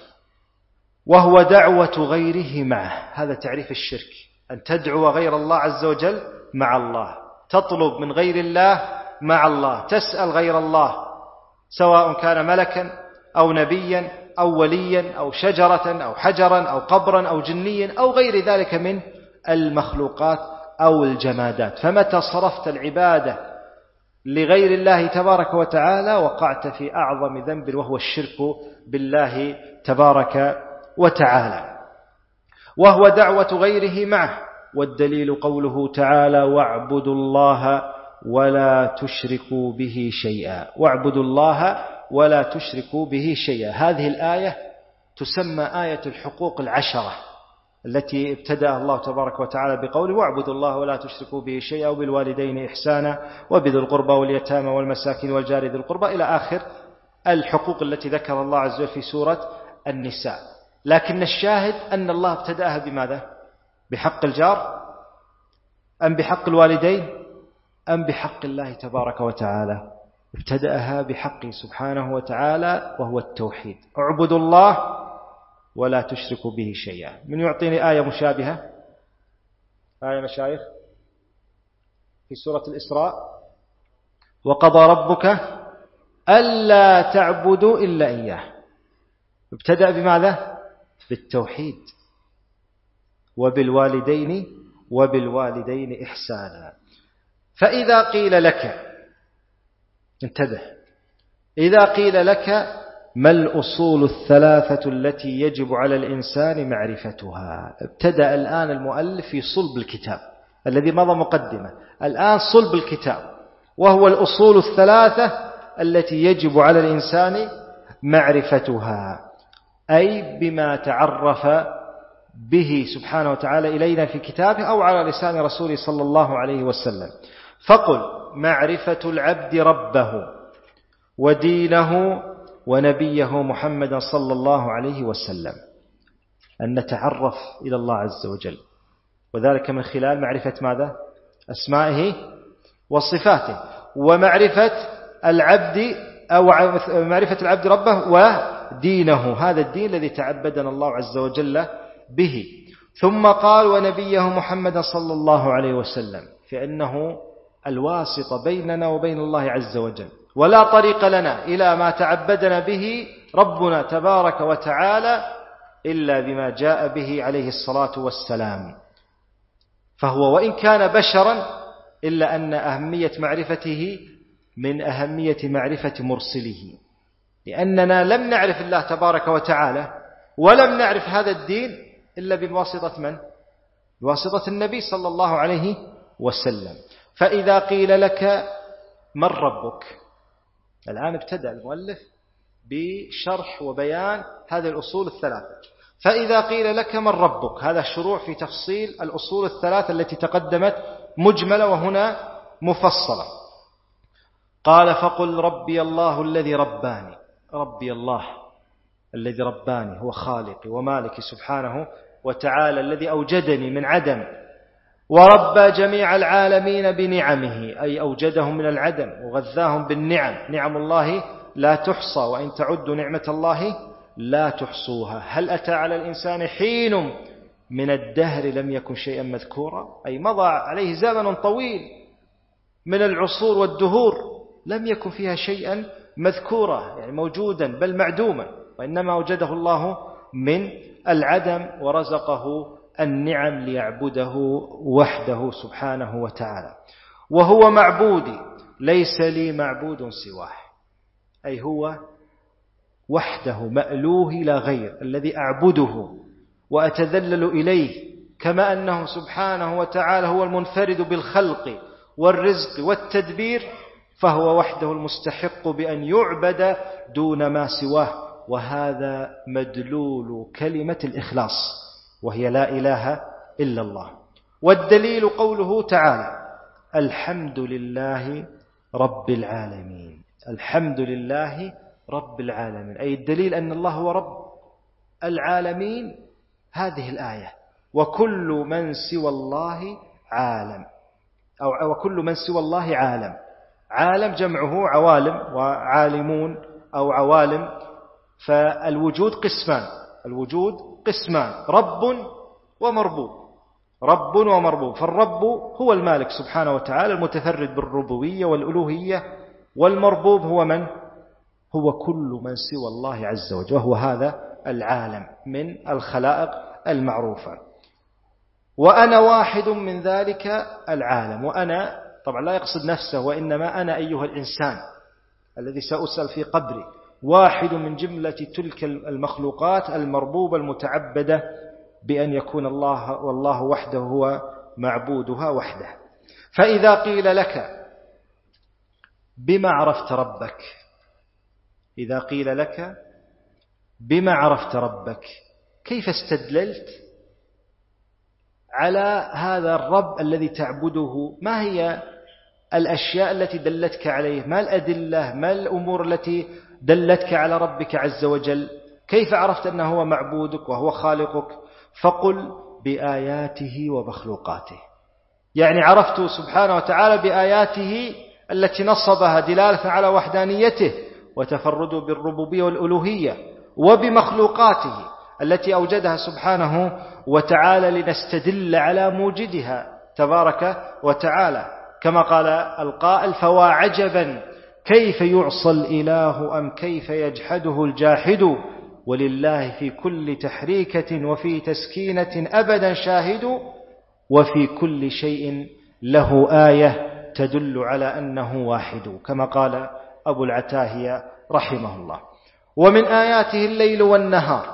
وهو دعوة غيره معه، هذا تعريف الشرك، أن تدعو غير الله عز وجل مع الله، تطلب من غير الله مع الله، تسأل غير الله، سواء كان ملكا أو نبيا أو وليا أو شجرة أو حجرا أو قبرا أو جنيا أو غير ذلك من المخلوقات أو الجمادات. فمتى صرفت العبادة لغير الله تبارك وتعالى وقعت في أعظم ذنب وهو الشرك بالله تبارك وتعالى، وهو دعوة غيره معه. والدليل قوله تعالى: واعبدوا الله ولا تشركوا به شيئا. واعبدوا الله ولا تشركوا به شيئا. هذه الآية تسمى آية الحقوق العشرة التي ابتدأ الله تبارك وتعالى بقوله: واعبدوا الله ولا تشركوا به شيئا وبالوالدين إحسانا وبذي القربى واليتامى والمساكين والجار ذي القربى إلى آخر الحقوق التي ذكر الله عز وجل في سورة النساء. لكن الشاهد أن الله ابتدأها بماذا؟ بحق الجار أم بحق الوالدين أم بحق الله تبارك وتعالى؟ ابتدأها بحقه سبحانه وتعالى وهو التوحيد. اعبدوا الله ولا تشركوا به شيئا. من يعطيني آية مشابهة؟ آية مشايخ في سورة الإسراء: وقضى ربك ألا تعبدوا إلا إياه. ابتدأ بماذا؟ بالتوحيد. وبالوالدين وبالوالدين إحسانا. فإذا قيل لك، انتبه، إذا قيل لك ما الأصول الثلاثة التي يجب على الإنسان معرفتها؟ ابتدأ الآن المؤلف في صلب الكتاب الذي مضى مقدمة، الآن صلب الكتاب وهو الأصول الثلاثة التي يجب على الإنسان معرفتها، أي بما تعرف به سبحانه وتعالى إلينا في كتابه أو على لسان رسوله صلى الله عليه وسلم. فقل: معرفة العبد ربه ودينه ونبيه محمدا صلى الله عليه وسلم، أن نتعرف إلى الله عز وجل، وذلك من خلال معرفة ماذا؟ أسمائه وصفاته، ومعرفة العبد أو معرفة العبد ربه ودينه، هذا الدين الذي تعبدنا الله عز وجل به. ثم قال: ونبيه محمدا صلى الله عليه وسلم، فإنه الواسط بيننا وبين الله عز وجل، ولا طريق لنا إلى ما تعبدنا به ربنا تبارك وتعالى إلا بما جاء به عليه الصلاة والسلام. فهو وإن كان بشرا إلا أن أهمية معرفته من أهمية معرفة مرسله، لأننا لم نعرف الله تبارك وتعالى ولم نعرف هذا الدين إلا بواسطة من؟ بواسطة النبي صلى الله عليه وسلم. فإذا قيل لك من ربك، الآن ابتدأ المؤلف بشرح وبيان هذه الأصول الثلاثة. فإذا قيل لك من ربك، هذا شروع في تفصيل الأصول الثلاثة التي تقدمت مجملة وهنا مفصلة. قال: فقل ربي الله الذي رباني. ربي الله الذي رباني هو خالقي ومالكي سبحانه وتعالى، الذي أوجدني من عدم وربى جميع العالمين بنعمه، أي أوجدهم من العدم وغذاهم بالنعم. نعم الله لا تحصى، وإن تعدوا نعمة الله لا تحصوها. هل أتى على الإنسان حين من الدهر لم يكن شيئا مذكورا؟ أي مضى عليه زمن طويل من العصور والدهور لم يكن فيها شيئا مذكورا، يعني موجودا بل معدوما، وإنما وجده الله من العدم ورزقه النعم ليعبده وحده سبحانه وتعالى. وهو معبودي ليس لي معبود سواه، أي هو وحده مألوه لا غير، الذي أعبده وأتذلل إليه، كما أنه سبحانه وتعالى هو المنفرد بالخلق والرزق والتدبير، فهو وحده المستحق بأن يعبد دون ما سواه. وهذا مدلول كلمة الإخلاص، وهي لا إله إلا الله. والدليل قوله تعالى: الحمد لله رب العالمين. الحمد لله رب العالمين، أي الدليل أن الله هو رب العالمين. هذه الآية: وكل من سوى الله عالم، أو وكل من سوى الله عالم. عالم جمعه عوالم وعالمون أو عوالم. فالوجود قسمان، الوجود قسمان: رب ومربوب. رب ومربوب. فالرب هو المالك سبحانه وتعالى المتفرد بالربوبية والألوهية، والمربوب هو من؟ هو كل من سوى الله عز وجل، وهو هذا العالم من الخلائق المعروفة. وأنا واحد من ذلك العالم. وأنا طبعا لا يقصد نفسه، وإنما أنا أيها الإنسان الذي سأسأل في قبري واحد من جملة تلك المخلوقات المربوبة المتعبدة بأن يكون الله والله وحده هو معبودها وحده. فإذا قيل لك بما عرفت ربك، إذا قيل لك بما عرفت ربك، كيف استدللت على هذا الرب الذي تعبده؟ ما هي الأشياء التي دلتك عليه؟ ما الأدلة؟ ما الأمور التي دلتك على ربك عز وجل؟ كيف عرفت أنه هو معبودك وهو خالقك؟ فقل بآياته ومخلوقاته. يعني عرفت سبحانه وتعالى بآياته التي نصبها دلالة على وحدانيته وتفرده بالربوبية والألوهية، وبمخلوقاته التي أوجدها سبحانه وتعالى لنستدل على موجدها تبارك وتعالى، كما قال القائل: فوا عجبا كيف يعصى الإله أم كيف يجحده الجاحد، ولله في كل تحريكة وفي تسكينة أبدا شاهد، وفي كل شيء له آية تدل على أنه واحد، كما قال أبو العتاهية رحمه الله. ومن آياته الليل والنهار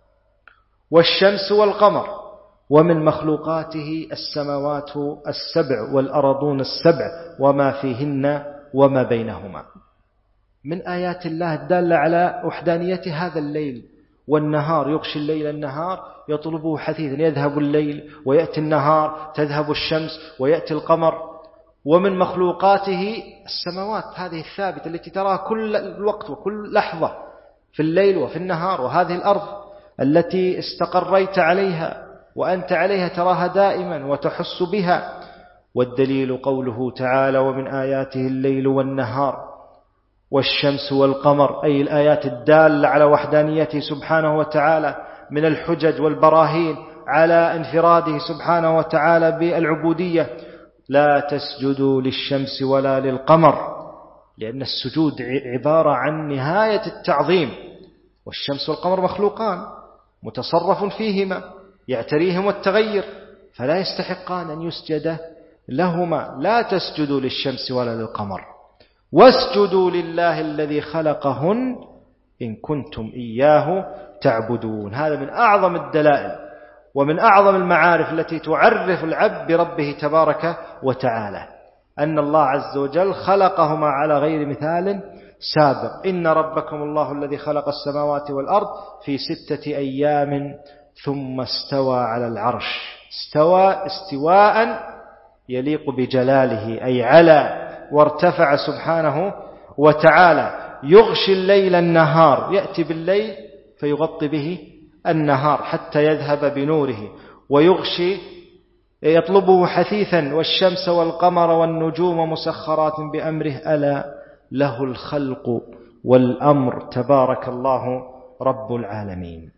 والشمس والقمر، ومن مخلوقاته السماوات السبع والأرضون السبع وما فيهن وما بينهما. من آيات الله الدالة على وحدانيته هذا الليل والنهار، يغشي الليل النهار يطلبه حثيثا، يذهب الليل ويأتي النهار، تذهب الشمس ويأتي القمر. ومن مخلوقاته السماوات هذه الثابتة التي تراها كل الوقت وكل لحظة في الليل وفي النهار، وهذه الأرض التي استقريت عليها وأنت عليها تراها دائما وتحس بها. والدليل قوله تعالى: ومن آياته الليل والنهار والشمس والقمر، أي الآيات الدالة على وحدانيته سبحانه وتعالى من الحجج والبراهين على انفراده سبحانه وتعالى بالعبودية. لا تسجدوا للشمس ولا للقمر، لأن السجود عبارة عن نهاية التعظيم، والشمس والقمر مخلوقان متصرف فيهما يعتريهم التغير، فلا يستحقان أن يسجد لهما. لا تسجدوا للشمس ولا للقمر واسجدوا لله الذي خلقهن إن كنتم إياه تعبدون. هذا من أعظم الدلائل ومن أعظم المعارف التي تعرف العبد بربه تبارك وتعالى، أن الله عز وجل خلقهما على غير مثال سابق. إن ربكم الله الذي خلق السماوات والأرض في ستة أيام ثم استوى على العرش. استوى استواء يليق بجلاله، أي على وارتفع سبحانه وتعالى. يغشي الليل النهار، يأتي بالليل فيغطي به النهار حتى يذهب بنوره، ويغشي يطلبه حثيثا. والشمس والقمر والنجوم مسخرات بأمره ألا له الخلق والأمر تبارك الله رب العالمين.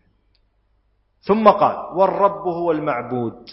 ثم قال: والرب هو المعبود.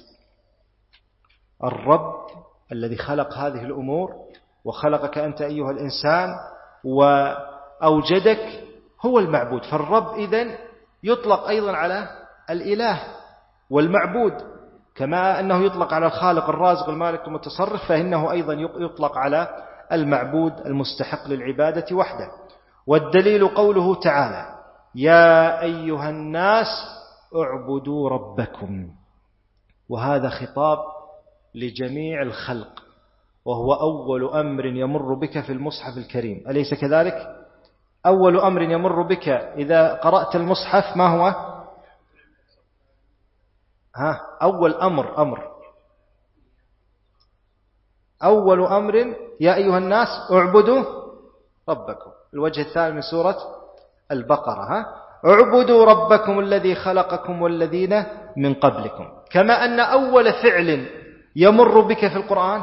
الرب الذي خلق هذه الأمور وخلقك أنت أيها الإنسان وأوجدك هو المعبود. فالرب إذن يطلق أيضا على الإله والمعبود، كما أنه يطلق على الخالق الرازق المالك المتصرف، فإنه أيضا يطلق على المعبود المستحق للعبادة وحده. والدليل قوله تعالى: يا أيها الناس اعبدوا ربكم. وهذا خطاب لجميع الخلق، وهو أول أمر يمر بك في المصحف الكريم، أليس كذلك؟ أول أمر يمر بك إذا قرأت المصحف ما هو؟ ها أول أمر أمر أول أمر يا أيها الناس اعبدوا ربكم. الوجه الثاني من سورة البقرة: ها اعبدوا ربكم الذي خلقكم والذين من قبلكم. كما أن أول فعل يمر بك في القرآن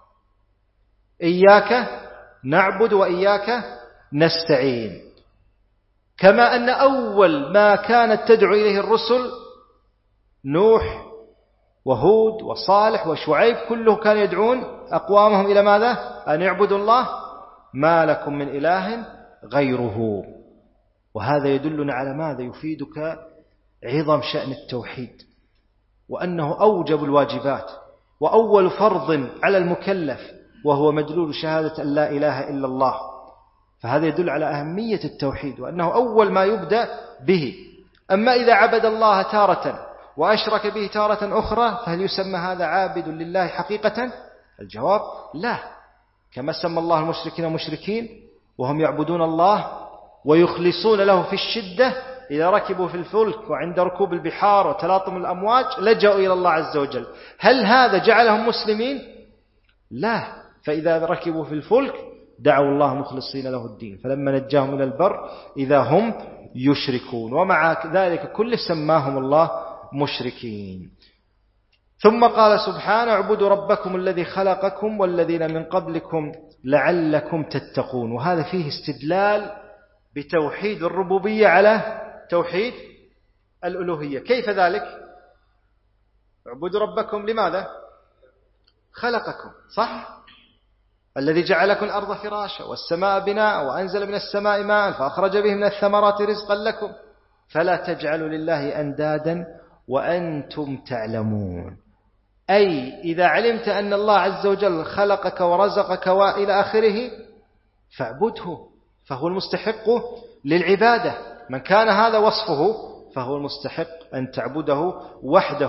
إياك نعبد وإياك نستعين، كما أن أول ما كانت تدعو إليه الرسل نوح وهود وصالح وشعيب كله كانوا يدعون أقوامهم إلى ماذا؟ أن يعبدوا الله ما لكم من إله غيره. وهذا يدلنا على ماذا؟ يفيدك عظم شأن التوحيد، وأنه أوجب الواجبات وأول فرض على المكلف، وهو مدلول شهادة أن لا إله إلا الله. فهذا يدل على أهمية التوحيد، وأنه أول ما يبدأ به. أما إذا عبد الله تارة وأشرك به تارة أخرى، فهل يسمى هذا عابد لله حقيقة؟ الجواب لا. كما سمى الله المشركين مشركين وهم يعبدون الله ويخلصون له في الشدة، إذا ركبوا في الفلك وعند ركوب البحار وتلاطم الأمواج لجأوا إلى الله عز وجل. هل هذا جعلهم مسلمين؟ لا. فإذا ركبوا في الفلك دعوا الله مخلصين له الدين، فلما نجاهم إلى البر إذا هم يشركون، ومع ذلك كل سماهم الله مشركين. ثم قال سبحانه: اعبدوا ربكم الذي خلقكم والذين من قبلكم لعلكم تتقون. وهذا فيه استدلال بتوحيد الربوبية على توحيد الألوهية. كيف ذلك؟ اعبدوا ربكم لماذا؟ خلقكم، صح؟ الذي جعل لكم الأرض فراشا والسماء بناء وأنزل من السماء ماء فأخرج به من الثمرات رزقا لكم فلا تجعلوا لله أندادا وأنتم تعلمون. أي إذا علمت أن الله عز وجل خلقك ورزقك وإلى آخره فاعبده، فهو المستحق للعبادة. من كان هذا وصفه فهو المستحق أن تعبده وحده.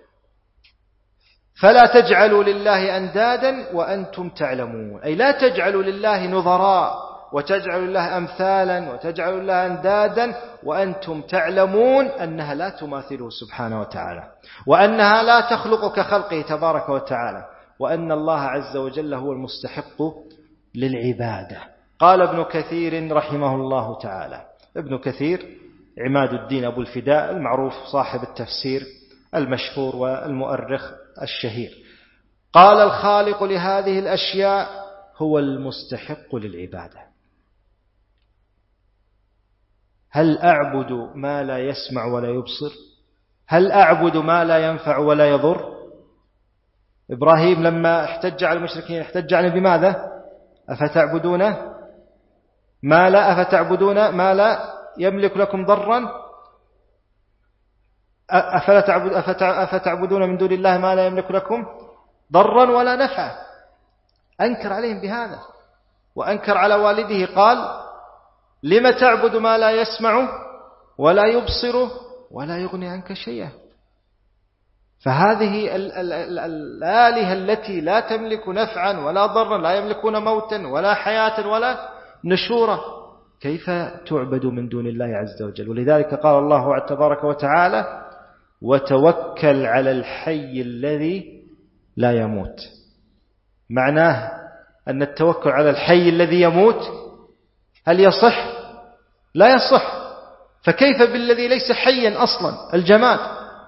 فلا تجعلوا لله أندادا وأنتم تعلمون، أي لا تجعلوا لله نظراء وتجعلوا لله أمثالا وتجعلوا لله أندادا وأنتم تعلمون أنها لا تماثله سبحانه وتعالى، وأنها لا تخلق كخلقه تبارك وتعالى، وأن الله عز وجل هو المستحق للعبادة. قال ابن كثير رحمه الله تعالى، ابن كثير عماد الدين أبو الفداء المعروف صاحب التفسير المشهور والمؤرخ الشهير، قال: الخالق لهذه الأشياء هو المستحق للعبادة. هل أعبد ما لا يسمع ولا يبصر؟ هل أعبد ما لا ينفع ولا يضر؟ إبراهيم لما احتج على المشركين احتج على بماذا؟ أفتعبدون ما لا أفتعبدون ما لا يملك لكم ضرا أفلا تعبد أفتعبدون من دون الله ما لا يملك لكم ضرا ولا نفعا. أنكر عليهم بهذا، وأنكر على والده قال: لم تعبد ما لا يسمع ولا يبصر ولا يغني عنك شيئا. فهذه الآلهة التي لا تملك نفعا ولا ضرا، لا يملكون موتا ولا حياة ولا نشورا، كيف تعبد من دون الله عز وجل؟ ولذلك قال الله تبارك وتعالى: وتوكل على الحي الذي لا يموت. معناه أن التوكل على الحي الذي يموت هل يصح؟ لا يصح. فكيف بالذي ليس حيا أصلا، الجماد؟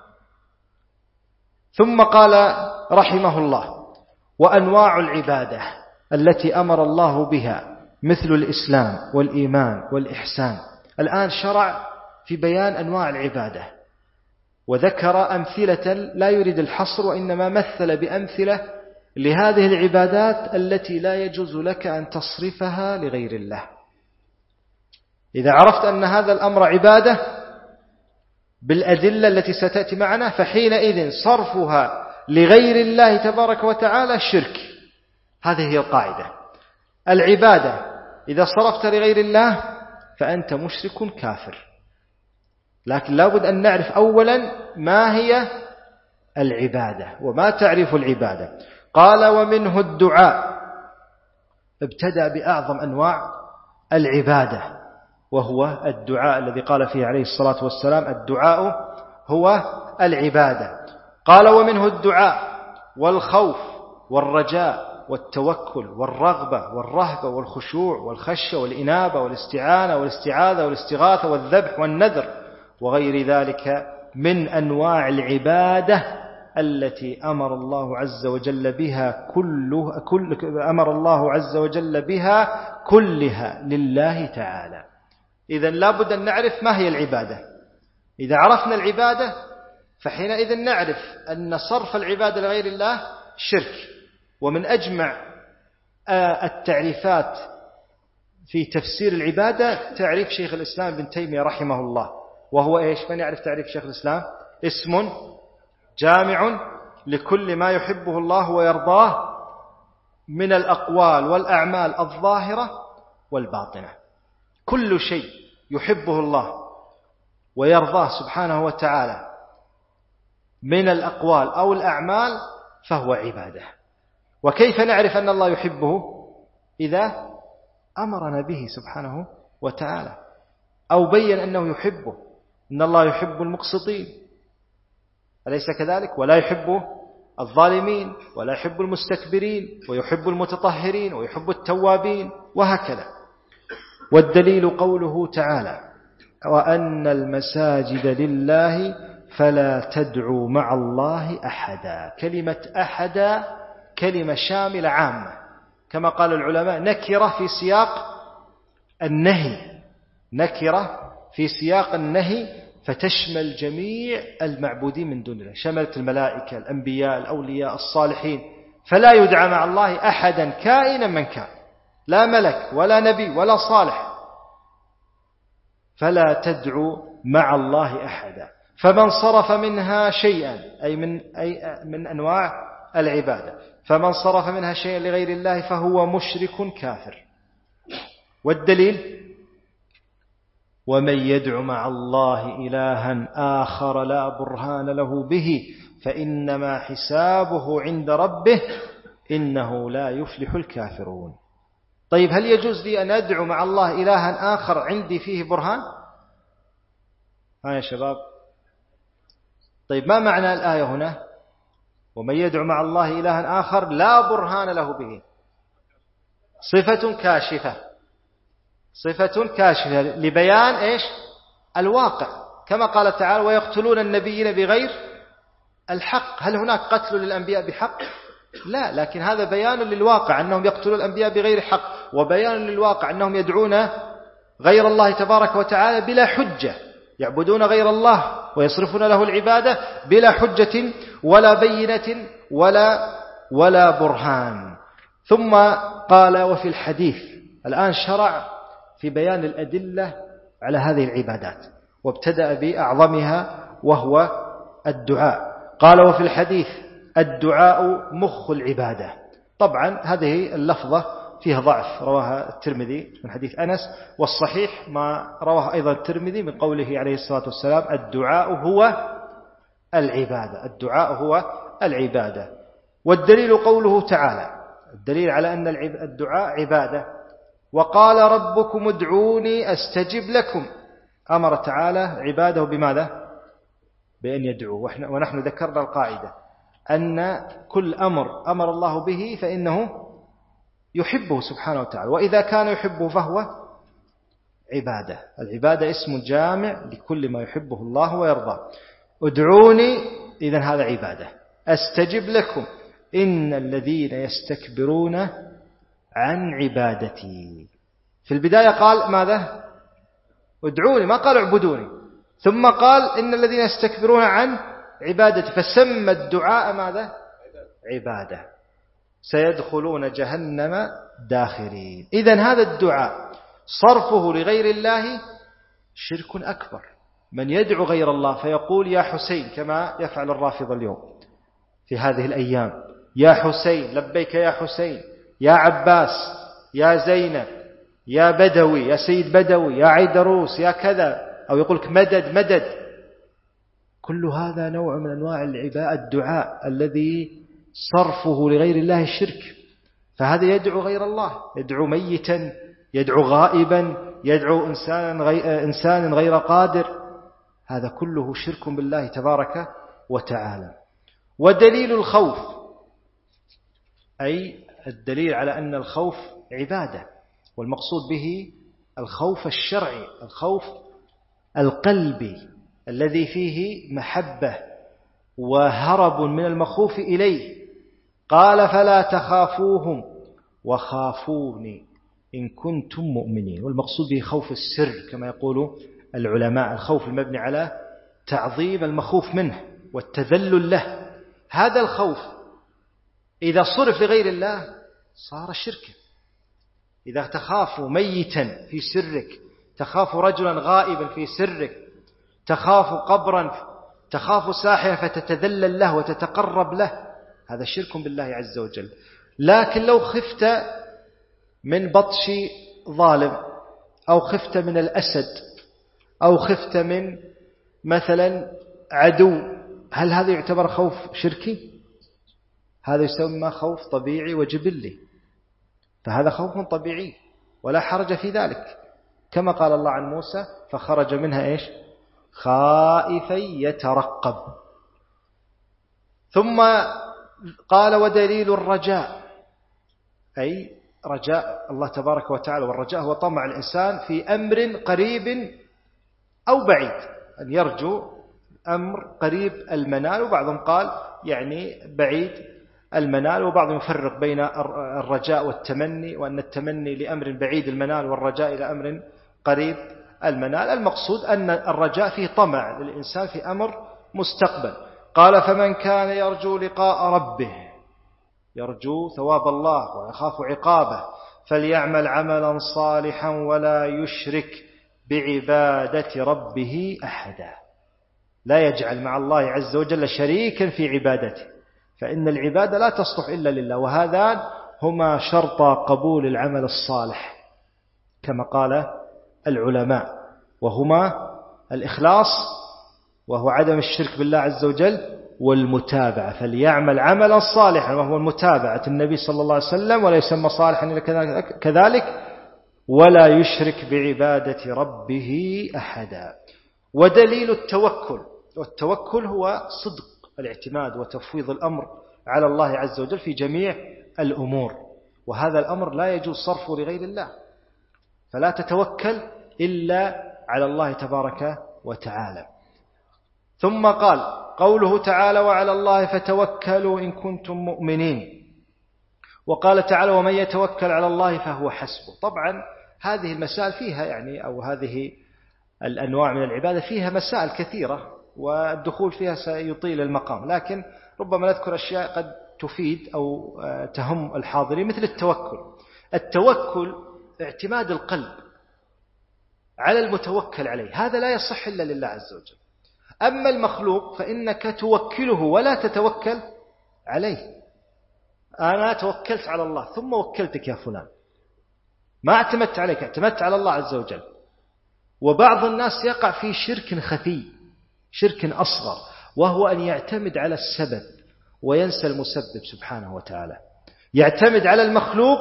ثم قال رحمه الله: وأنواع العبادة التي أمر الله بها مثل الإسلام والإيمان والإحسان. الآن شرع في بيان أنواع العبادة، وذكر أمثلة لا يريد الحصر، وإنما مثل بأمثلة لهذه العبادات التي لا يجوز لك أن تصرفها لغير الله. إذا عرفت أن هذا الأمر عبادة بالأدلة التي ستأتي معنا، فحينئذ صرفها لغير الله تبارك وتعالى شرك. هذه هي القاعدة. العبادة إذا صرفت لغير الله فأنت مشرك كافر. لكن لابد أن نعرف أولا ما هي العبادة وما تعرف العبادة. قال: ومنه الدعاء. ابتدأ بأعظم أنواع العبادة، وهو الدعاء الذي قال فيه عليه الصلاة والسلام: الدعاء هو العبادة. قال: ومنه الدعاء والخوف والرجاء والتوكل والرغبة والرهبة والخشوع والخشية والإنابة والاستعانة والاستعاذة والاستغاثة والذبح والنذر وغير ذلك من أنواع العبادة التي أمر الله عز وجل بها كله كل أمر الله عز وجل بها كلها لله تعالى. إذن لابد أن نعرف ما هي العبادة. إذا عرفنا العبادة فحينئذ نعرف أن صرف العبادة لغير الله شرك. ومن أجمع التعريفات في تفسير العبادة تعريف شيخ الإسلام ابن تيمية رحمه الله، وهو إيش؟ من يعرف تعريف شيخ الإسلام؟ اسم جامع لكل ما يحبه الله ويرضاه من الأقوال والأعمال الظاهرة والباطنة. كل شيء يحبه الله ويرضاه سبحانه وتعالى من الأقوال أو الأعمال فهو عبادة. وكيف نعرف أن الله يحبه؟ إذا أمرنا به سبحانه وتعالى أو بين أنه يحبه. إن الله يحب المقسطين، أليس كذلك؟ ولا يحب الظالمين، ولا يحب المستكبرين، ويحب المتطهرين، ويحب التوابين، وهكذا. والدليل قوله تعالى: وأن المساجد لله فلا تدعوا مع الله أحدا. كلمة أحدا كلمة شاملة عامة، كما قال العلماء نكرة في سياق النهي، نكرة في سياق النهي فتشمل جميع المعبودين من دون الله، شملت الملائكة، الأنبياء، الأولياء، الصالحين. فلا يدعى مع الله أحدا كائنا من كان، لا ملك ولا نبي ولا صالح. فلا تدعوا مع الله أحدا. فمن صرف منها شيئا، أي من, أي من أنواع العبادة، فمن صرف منها شيئا لغير الله فهو مشرك كافر. والدليل: ومن يدع مع الله إلها آخر لا برهان له به فإنما حسابه عند ربه إنه لا يفلح الكافرون. طيب، هل يجوز لي أن أدعو مع الله إلها آخر عندي فيه برهان؟ ها يا شباب. طيب، ما معنى الآية هنا؟ ومن يدعو مع الله إلها آخر لا برهان له به. صفة كاشفة، صفة كاشفة لبيان إيش؟ الواقع، كما قال تعالى: ويقتلون النبيين بغير الحق. هل هناك قتل للأنبياء بحق؟ لا، لكن هذا بيان للواقع أنهم يقتلون الأنبياء بغير حق، وبيان للواقع أنهم يدعون غير الله تبارك وتعالى بلا حجة، يعبدون غير الله ويصرفون له العبادة بلا حجة ولا بينة ولا ولا برهان. ثم قال: وفي الحديث. الآن شرع في بيان الأدلة على هذه العبادات، وابتدأ بأعظمها وهو الدعاء. قال: وفي الحديث: الدعاء مخ العبادة. طبعا هذه اللفظة فيها ضعف، رواها الترمذي من حديث أنس، والصحيح ما رواه أيضا الترمذي من قوله عليه الصلاة والسلام: الدعاء هو العبادة، الدعاء هو العبادة. والدليل قوله تعالى، الدليل على أن الدعاء عبادة: وقال ربكم ادعوني أستجب لكم. أمر تعالى عباده بماذا؟ بأن يدعو. ونحن ذكرنا القاعدة أن كل أمر أمر الله به فإنه يحبه سبحانه وتعالى، وإذا كان يحبه فهو عبادة. العبادة اسم جامع لكل ما يحبه الله ويرضاه. ادعوني، إذن هذا عبادة. أستجب لكم، إن الذين يستكبرون عن عبادتي. في البداية قال ماذا؟ ادعوني، ما قال اعبدوني. ثم قال إن الذين يستكبرون عن عبادتي، فسمى الدعاء ماذا؟ عبادة. سيدخلون جهنم داخرين. إذن هذا الدعاء صرفه لغير الله شرك أكبر. من يدعو غير الله فيقول يا حسين، كما يفعل الرافضة اليوم في هذه الأيام: يا حسين، لبيك يا حسين، يا عباس، يا زينب، يا بدوي، يا سيد بدوي، يا عيدروس، يا كذا، أو يقولك مدد مدد. كل هذا نوع من أنواع الدعاء الذي صرفه لغير الله الشرك. فهذا يدعو غير الله، يدعو ميتا، يدعو غائبا، يدعو إنسانا غير, إنسان غير قادر. هذا كله شرك بالله تبارك وتعالى. ودليل الخوف، أي الدليل على أن الخوف عبادة، والمقصود به الخوف الشرعي، الخوف القلبي الذي فيه محبة وهرب من المخوف إليه. قال: فلا تخافوهم وخافوني إن كنتم مؤمنين. والمقصود به خوف السر كما يقول العلماء، الخوف المبني على تعظيم المخوف منه والتذلل له. هذا الخوف إذا صرف لغير الله صار شركا. إذا تخاف ميتا في سرك، تخاف رجلا غائبا في سرك، تخاف قبرا، تخاف ساحرا فتتذلل له وتتقرب له، هذا شرك بالله عز وجل. لكن لو خفت من بطش ظالم، أو خفت من الأسد، أو خفت من مثلا عدو، هل هذا يعتبر خوف شركي؟ هذا يسمى خوف طبيعي وجبلي، فهذا خوف طبيعي ولا حرج في ذلك، كما قال الله عن موسى فخرج منها إيش؟ خائفا يترقب. ثم قال ودليل الرجاء، أي رجاء الله تبارك وتعالى، والرجاء هو طمع الإنسان في أمر قريب أو بعيد، أن يرجو أمر قريب المنال، وبعضهم قال يعني بعيد المنال، وبعضهم يفرق بين الرجاء والتمني، وأن التمني لأمر بعيد المنال والرجاء إلى أمر قريب المنال. المقصود أن الرجاء فيه طمع للإنسان في أمر مستقبل. قال فمن كان يرجو لقاء ربه، يرجو ثواب الله ويخاف عقابه، فليعمل عملا صالحا ولا يشرك بعبادة ربه أحدا، لا يجعل مع الله عز وجل شريكا في عبادته، فإن العبادة لا تصلح إلا لله، وهذان هما شرط قبول العمل الصالح كما قال العلماء، وهما الإخلاص وهو عدم الشرك بالله عز وجل، والمتابعة. فليعمل عملا صالحا وهو المتابعة النبي صلى الله عليه وسلم، ولا يسمى صالحا إلا كذلك، ولا يشرك بعبادة ربه أحدا. ودليل التوكل، والتوكل هو صدق الاعتماد وتفويض الأمر على الله عز وجل في جميع الأمور، وهذا الأمر لا يجوز صرفه لغير الله، فلا تتوكل إلا على الله تبارك وتعالى. ثم قال قوله تعالى وعلى الله فتوكلوا إن كنتم مؤمنين، وقال تعالى ومن يتوكل على الله فهو حسبه. طبعا هذه المسائل فيها يعني أو هذه الأنواع من العبادة فيها مسائل كثيرة، والدخول فيها سيطيل المقام، لكن ربما نذكر أشياء قد تفيد أو تهم الحاضرين، مثل التوكل. التوكل اعتماد القلب على المتوكل عليه، هذا لا يصح إلا لله عز وجل. أما المخلوق فإنك توكله ولا تتوكل عليه. أنا توكلت على الله ثم وكلتك يا فلان، ما اعتمدت عليك، اعتمدت على الله عز وجل. وبعض الناس يقع في شرك خفي، شرك أصغر، وهو أن يعتمد على السبب وينسى المسبب سبحانه وتعالى، يعتمد على المخلوق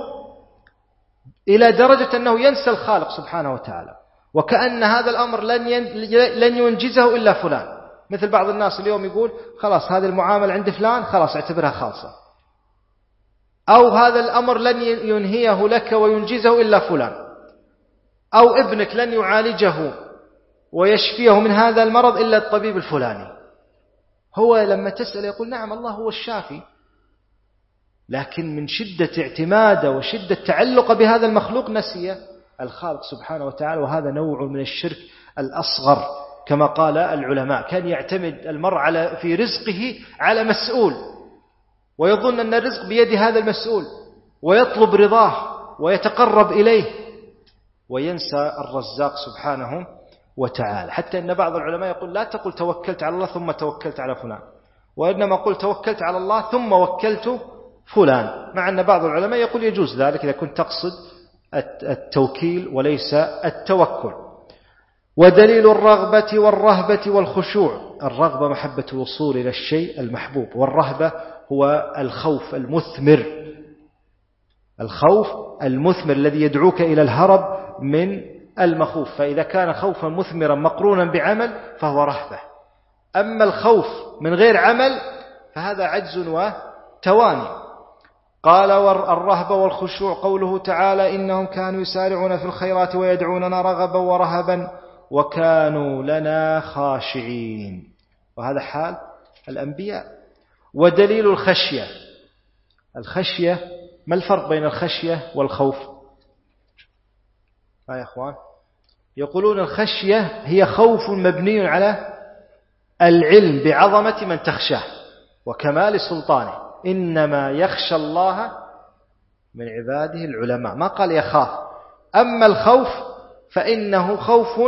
إلى درجة أنه ينسى الخالق سبحانه وتعالى، وكأن هذا الأمر لن ينجزه إلا فلان. مثل بعض الناس اليوم يقول خلاص هذه المعاملة عند فلان خلاص اعتبرها خالصة، أو هذا الأمر لن ينهيه لك وينجزه إلا فلان، أو ابنك لن يعالجه ويشفيه من هذا المرض إلا الطبيب الفلاني. هو لما تسأل يقول نعم الله هو الشافي، لكن من شدة اعتماده وشدة تعلق بهذا المخلوق نسي الخالق سبحانه وتعالى، وهذا نوع من الشرك الأصغر كما قال العلماء. كان يعتمد المرء على في رزقه على مسؤول، ويظن أن الرزق بيد هذا المسؤول، ويطلب رضاه ويتقرب إليه، وينسى الرزاق سبحانه وتعالى. حتى أن بعض العلماء يقول لا تقل توكلت على الله ثم توكلت على فلان، وإنما قل توكلت على الله ثم وكلت فلان، مع أن بعض العلماء يقول يجوز ذلك إذا كنت تقصد التوكيل وليس التوكل. ودليل الرغبة والرهبة والخشوع، الرغبة محبة الوصول إلى الشيء المحبوب، والرهبة هو الخوف المثمر، الخوف المثمر الذي يدعوك إلى الهرب من المخوف. فإذا كان خوفا مثمرا مقرونا بعمل فهو رهبة، أما الخوف من غير عمل فهذا عجز وتواني. قال والرهبة والخشوع قوله تعالى إنهم كانوا يسارعون في الخيرات ويدعوننا رغبا ورهبا وكانوا لنا خاشعين، وهذا حال الأنبياء. ودليل الخشية، الخشية ما الفرق بين الخشية والخوف؟ ها يا أخوان، يقولون الخشية هي خوف مبني على العلم بعظمة من تخشاه وكمال سلطانه، إنما يخشى الله من عباده العلماء، ما قال يخاف. أما الخوف فإنه خوف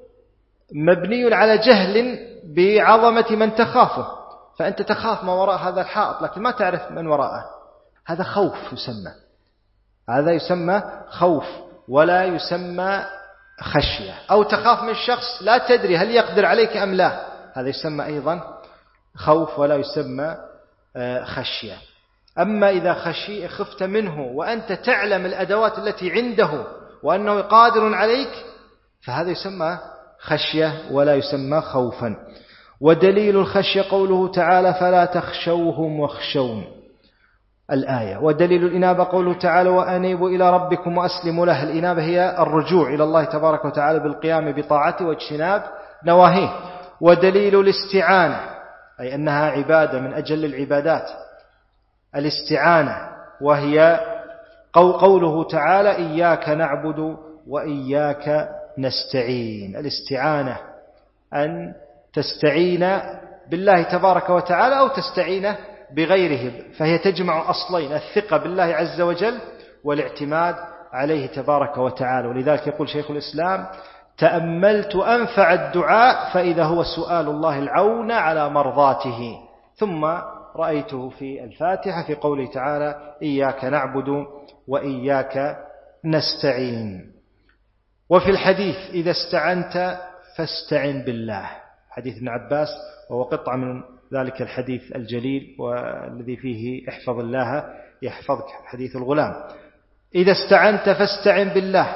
مبني على جهل بعظمة من تخافه، فأنت تخاف ما وراء هذا الحائط لكن ما تعرف من وراءه، هذا خوف يسمى، هذا يسمى خوف ولا يسمى خشية. أو تخاف من شخص لا تدري هل يقدر عليك أم لا، هذا يسمى أيضا خوف ولا يسمى خشية. أما إذا خشي خفت منه وأنت تعلم الأدوات التي عنده وأنه قادر عليك، فهذا يسمى خشية ولا يسمى خوفا. ودليل الخشية قوله تعالى فلا تخشوهم واخشون الآية. ودليل الإنابة قوله تعالى وأنيبوا إلى ربكم وأسلموا له. الإنابة هي الرجوع إلى الله تبارك وتعالى بالقيام بطاعته واجتناب نواهيه. ودليل الاستعانة أي أنها عبادة من أجل العبادات، الاستعانة وهي قوله تعالى إياك نعبد وإياك نستعين. الاستعانة أن تستعين بالله تبارك وتعالى أو تستعين بغيره، فهي تجمع أصلين، الثقة بالله عز وجل والاعتماد عليه تبارك وتعالى. ولذلك يقول شيخ الإسلام تأملت أنفع الدعاء فإذا هو سؤال الله العون على مرضاته. ثم رأيته في الفاتحة في قوله تعالى إياك نعبد وإياك نستعين. وفي الحديث إذا استعنت فاستعن بالله، حديث ابن عباس، وهو قطعة من ذلك الحديث الجليل والذي فيه احفظ الله يحفظك، حديث الغلام. إذا استعنت فاستعن بالله.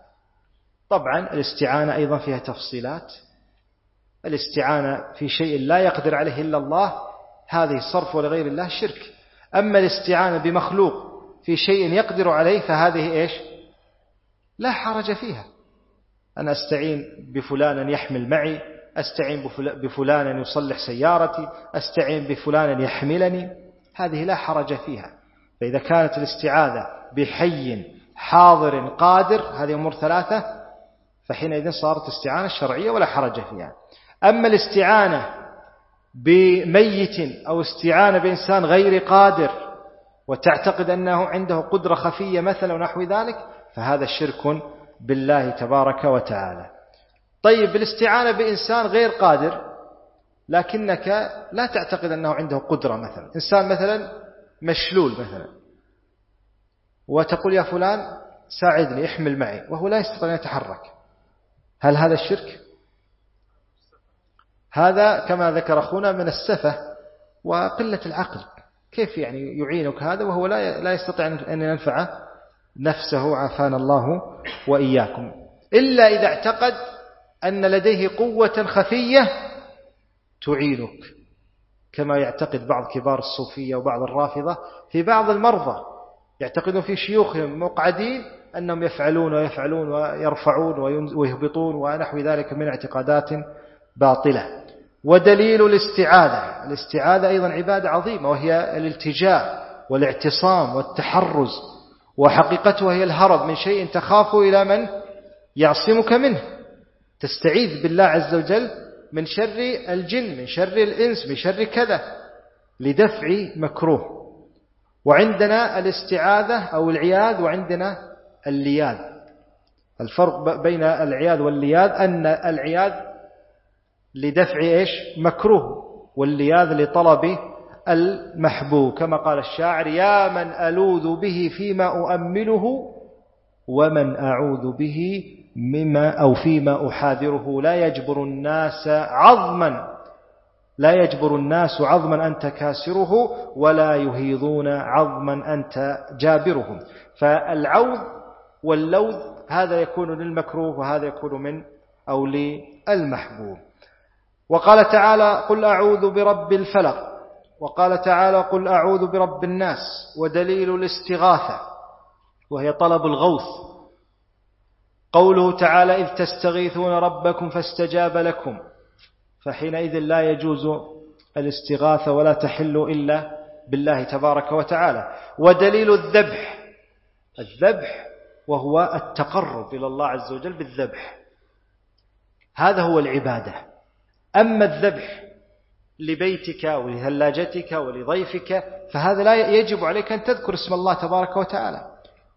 طبعا الاستعانة أيضا فيها تفصيلات. الاستعانة في شيء لا يقدر عليه إلا الله هذه صرف لغير الله شرك. أما الاستعانة بمخلوق في شيء يقدر عليه فهذه إيش؟ لا حرج فيها. أنا أستعين بفلان يحمل معي، أستعين بفلان يصلح سيارتي، أستعين بفلان يحملني، هذه لا حرج فيها. فإذا كانت الاستعاذة بحي حاضر قادر، هذه أمور ثلاثة، فحينئذ صارت استعانة شرعية ولا حرج فيها. أما الاستعانة بميت أو استعانة بإنسان غير قادر وتعتقد أنه عنده قدرة خفية مثلا ونحو ذلك، فهذا شرك بالله تبارك وتعالى. طيب الاستعانة بإنسان غير قادر لكنك لا تعتقد أنه عنده قدرة، مثلا إنسان مثلا مشلول مثلا وتقول يا فلان ساعدني احمل معي وهو لا يستطيع أن يتحرك، هل هذا الشرك؟ هذا كما ذكر أخونا من السفة وقلة العقل. كيف يعني يعينك هذا وهو لا يستطيع أن ينفع نفسه، عافانا الله وإياكم، إلا إذا اعتقد أن لديه قوة خفية تعينك، كما يعتقد بعض كبار الصوفية وبعض الرافضة في بعض المرضى، يعتقدون في شيوخهم مقعدين أنهم يفعلون ويفعلون ويرفعون ويهبطون ونحو ذلك من اعتقادات باطلة. ودليل الاستعاذة، الاستعاذة أيضا عبادة عظيمة وهي الالتجاء والاعتصام والتحرز، وحقيقتها هي الهرب من شيء تخاف إلى من يعصمك منه، تستعيذ بالله عز وجل من شر الجن، من شر الإنس، من شر كذا، لدفع مكروه. وعندنا الاستعاذة أو العياذ وعندنا اللياذ. الفرق بين العياذ واللياذ أن العياذ لدفع إيش؟ مكروه، واللياذ لطلب المحبوب، كما قال الشاعر يا من ألوذ به فيما أؤمله ومن أعوذ به مما أو فيما أحاذره لا يجبر الناس عظما لا يجبر الناس عظما أنت كاسره ولا يهيضون عظما أنت جابرهم. فالعوذ واللوذ هذا يكون للمكروه وهذا يكون من أو للمحبوب. وقال تعالى قل أعوذ برب الفلق، وقال تعالى قل أعوذ برب الناس. ودليل الاستغاثة وهي طلب الغوث قوله تعالى إذ تستغيثون ربكم فاستجاب لكم، فحينئذ لا يجوز الاستغاثة ولا تحل إلا بالله تبارك وتعالى. ودليل الذبح، الذبح وهو التقرب إلى الله عز وجل بالذبح، هذا هو العبادة. أما الذبح لبيتك ولثلاجتك ولضيفك فهذا لا يجب عليك أن تذكر اسم الله تبارك وتعالى،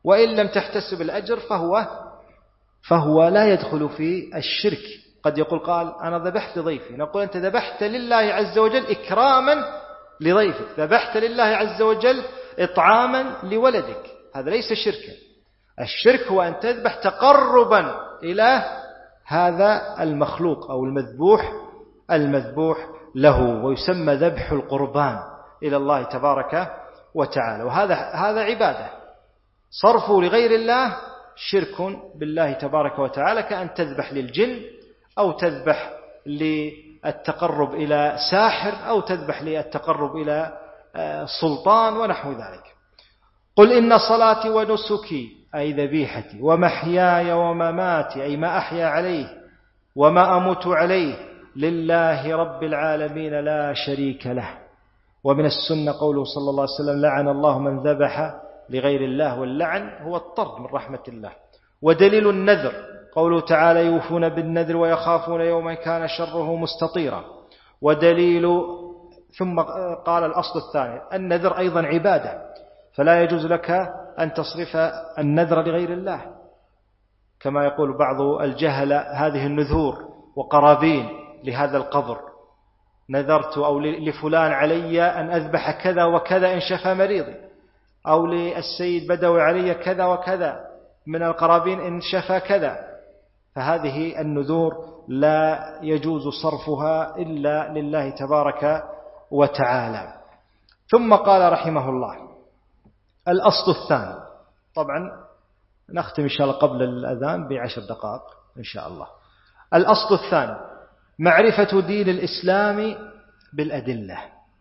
وإن لم تحتسب الأجر فهو فهو لا يدخل في الشرك. قد يقول قال أنا ذبحت لضيفي، نقول أنت ذبحت لله عز وجل إكراما لضيفك، ذبحت لله عز وجل إطعاما لولدك، هذا ليس شركا. الشرك هو أن تذبح تقربا إلى هذا المخلوق أو المذبوح المذبوح له، ويسمى ذبح القربان إلى الله تبارك وتعالى. وهذا هذا عبادة، صرفه لغير الله شرك بالله تبارك وتعالى، كأن تذبح للجن أو تذبح للتقرب إلى ساحر أو تذبح للتقرب إلى سلطان ونحو ذلك. قل إن صلاتي ونسكي أي ذبيحتي ومحياي ومماتي أي ما أحيا عليه وما أموت عليه لله رب العالمين لا شريك له. ومن السنة قوله صلى الله عليه وسلم لعن الله من ذبح لغير الله، واللعن هو الطرد من رحمة الله. ودليل النذر قوله تعالى يوفون بالنذر ويخافون يوما كان شره مستطيرا. ودليل ثم قال الأصل الثاني النذر أيضا عبادة، فلا يجوز لك أن تصرف النذر لغير الله، كما يقول بعض الجهل هذه النذور وقرابين لهذا القبر، نذرت أو لفلان علي أن أذبح كذا وكذا إن شفى مريضي، أو للسيد بدوي علي كذا وكذا من القرابين إن شفى كذا. فهذه النذور لا يجوز صرفها إلا لله تبارك وتعالى. ثم قال رحمه الله الأصل الثاني، طبعا نختم إن شاء الله قبل الأذان بعشر دقائق إن شاء الله. الأصل الثاني معرفة دين الإسلام بالأدلة.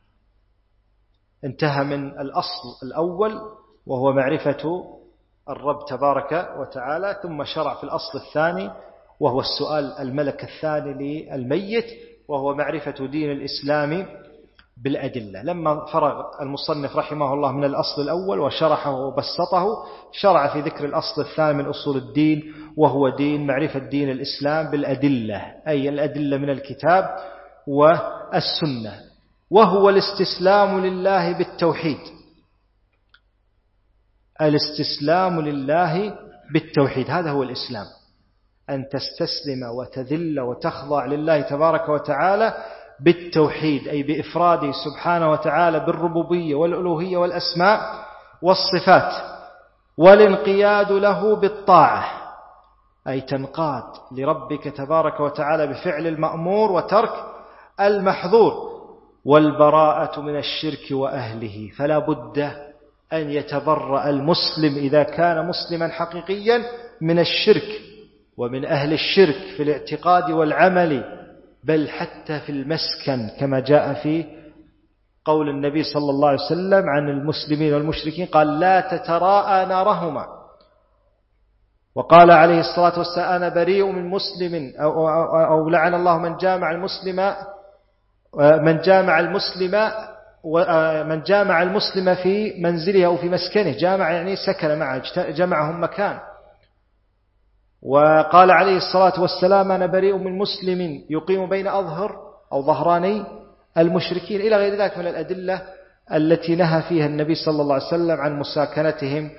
انتهى من الأصل الأول وهو معرفة الرب تبارك وتعالى، ثم شرع في الأصل الثاني وهو السؤال الملك الثاني للميت، وهو معرفة دين الإسلام بالأدلة. لما فرغ المصنف رحمه الله من الأصل الأول وشرحه وبسطه، شرع في ذكر الأصل الثاني من أصول الدين، وهو دين معرفة دين الإسلام بالأدلة، أي الأدلة من الكتاب والسنة، وهو الاستسلام لله بالتوحيد. الاستسلام لله بالتوحيد هذا هو الإسلام، أن تستسلم وتذل وتخضع لله تبارك وتعالى بالتوحيد، أي بإفراده سبحانه وتعالى بالربوبية والألوهية والأسماء والصفات، والانقياد له بالطاعة، أي تنقاد لربك تبارك وتعالى بفعل المأمور وترك المحظور، والبراءة من الشرك وأهله. فلا بد أن يتبرأ المسلم إذا كان مسلما حقيقيا من الشرك ومن أهل الشرك في الاعتقاد والعمل، بل حتى في المسكن، كما جاء في قول النبي صلى الله عليه وسلم عن المسلمين والمشركين قال لا تتراءى نارهما. وقال عليه الصلاة والسلام أنا بريء من مسلم أو, أو, أو لعن الله من جامع المسلم من جامع المسلم ومن جامع المسلم في منزله أو في مسكنه، جامع يعني سكن معه، جمعهم مكان. وقال عليه الصلاة والسلام أنا بريء من مسلم يقيم بين أظهر أو ظهراني المشركين، إلى غير ذلك من الأدلة التي نهى فيها النبي صلى الله عليه وسلم عن مساكنتهم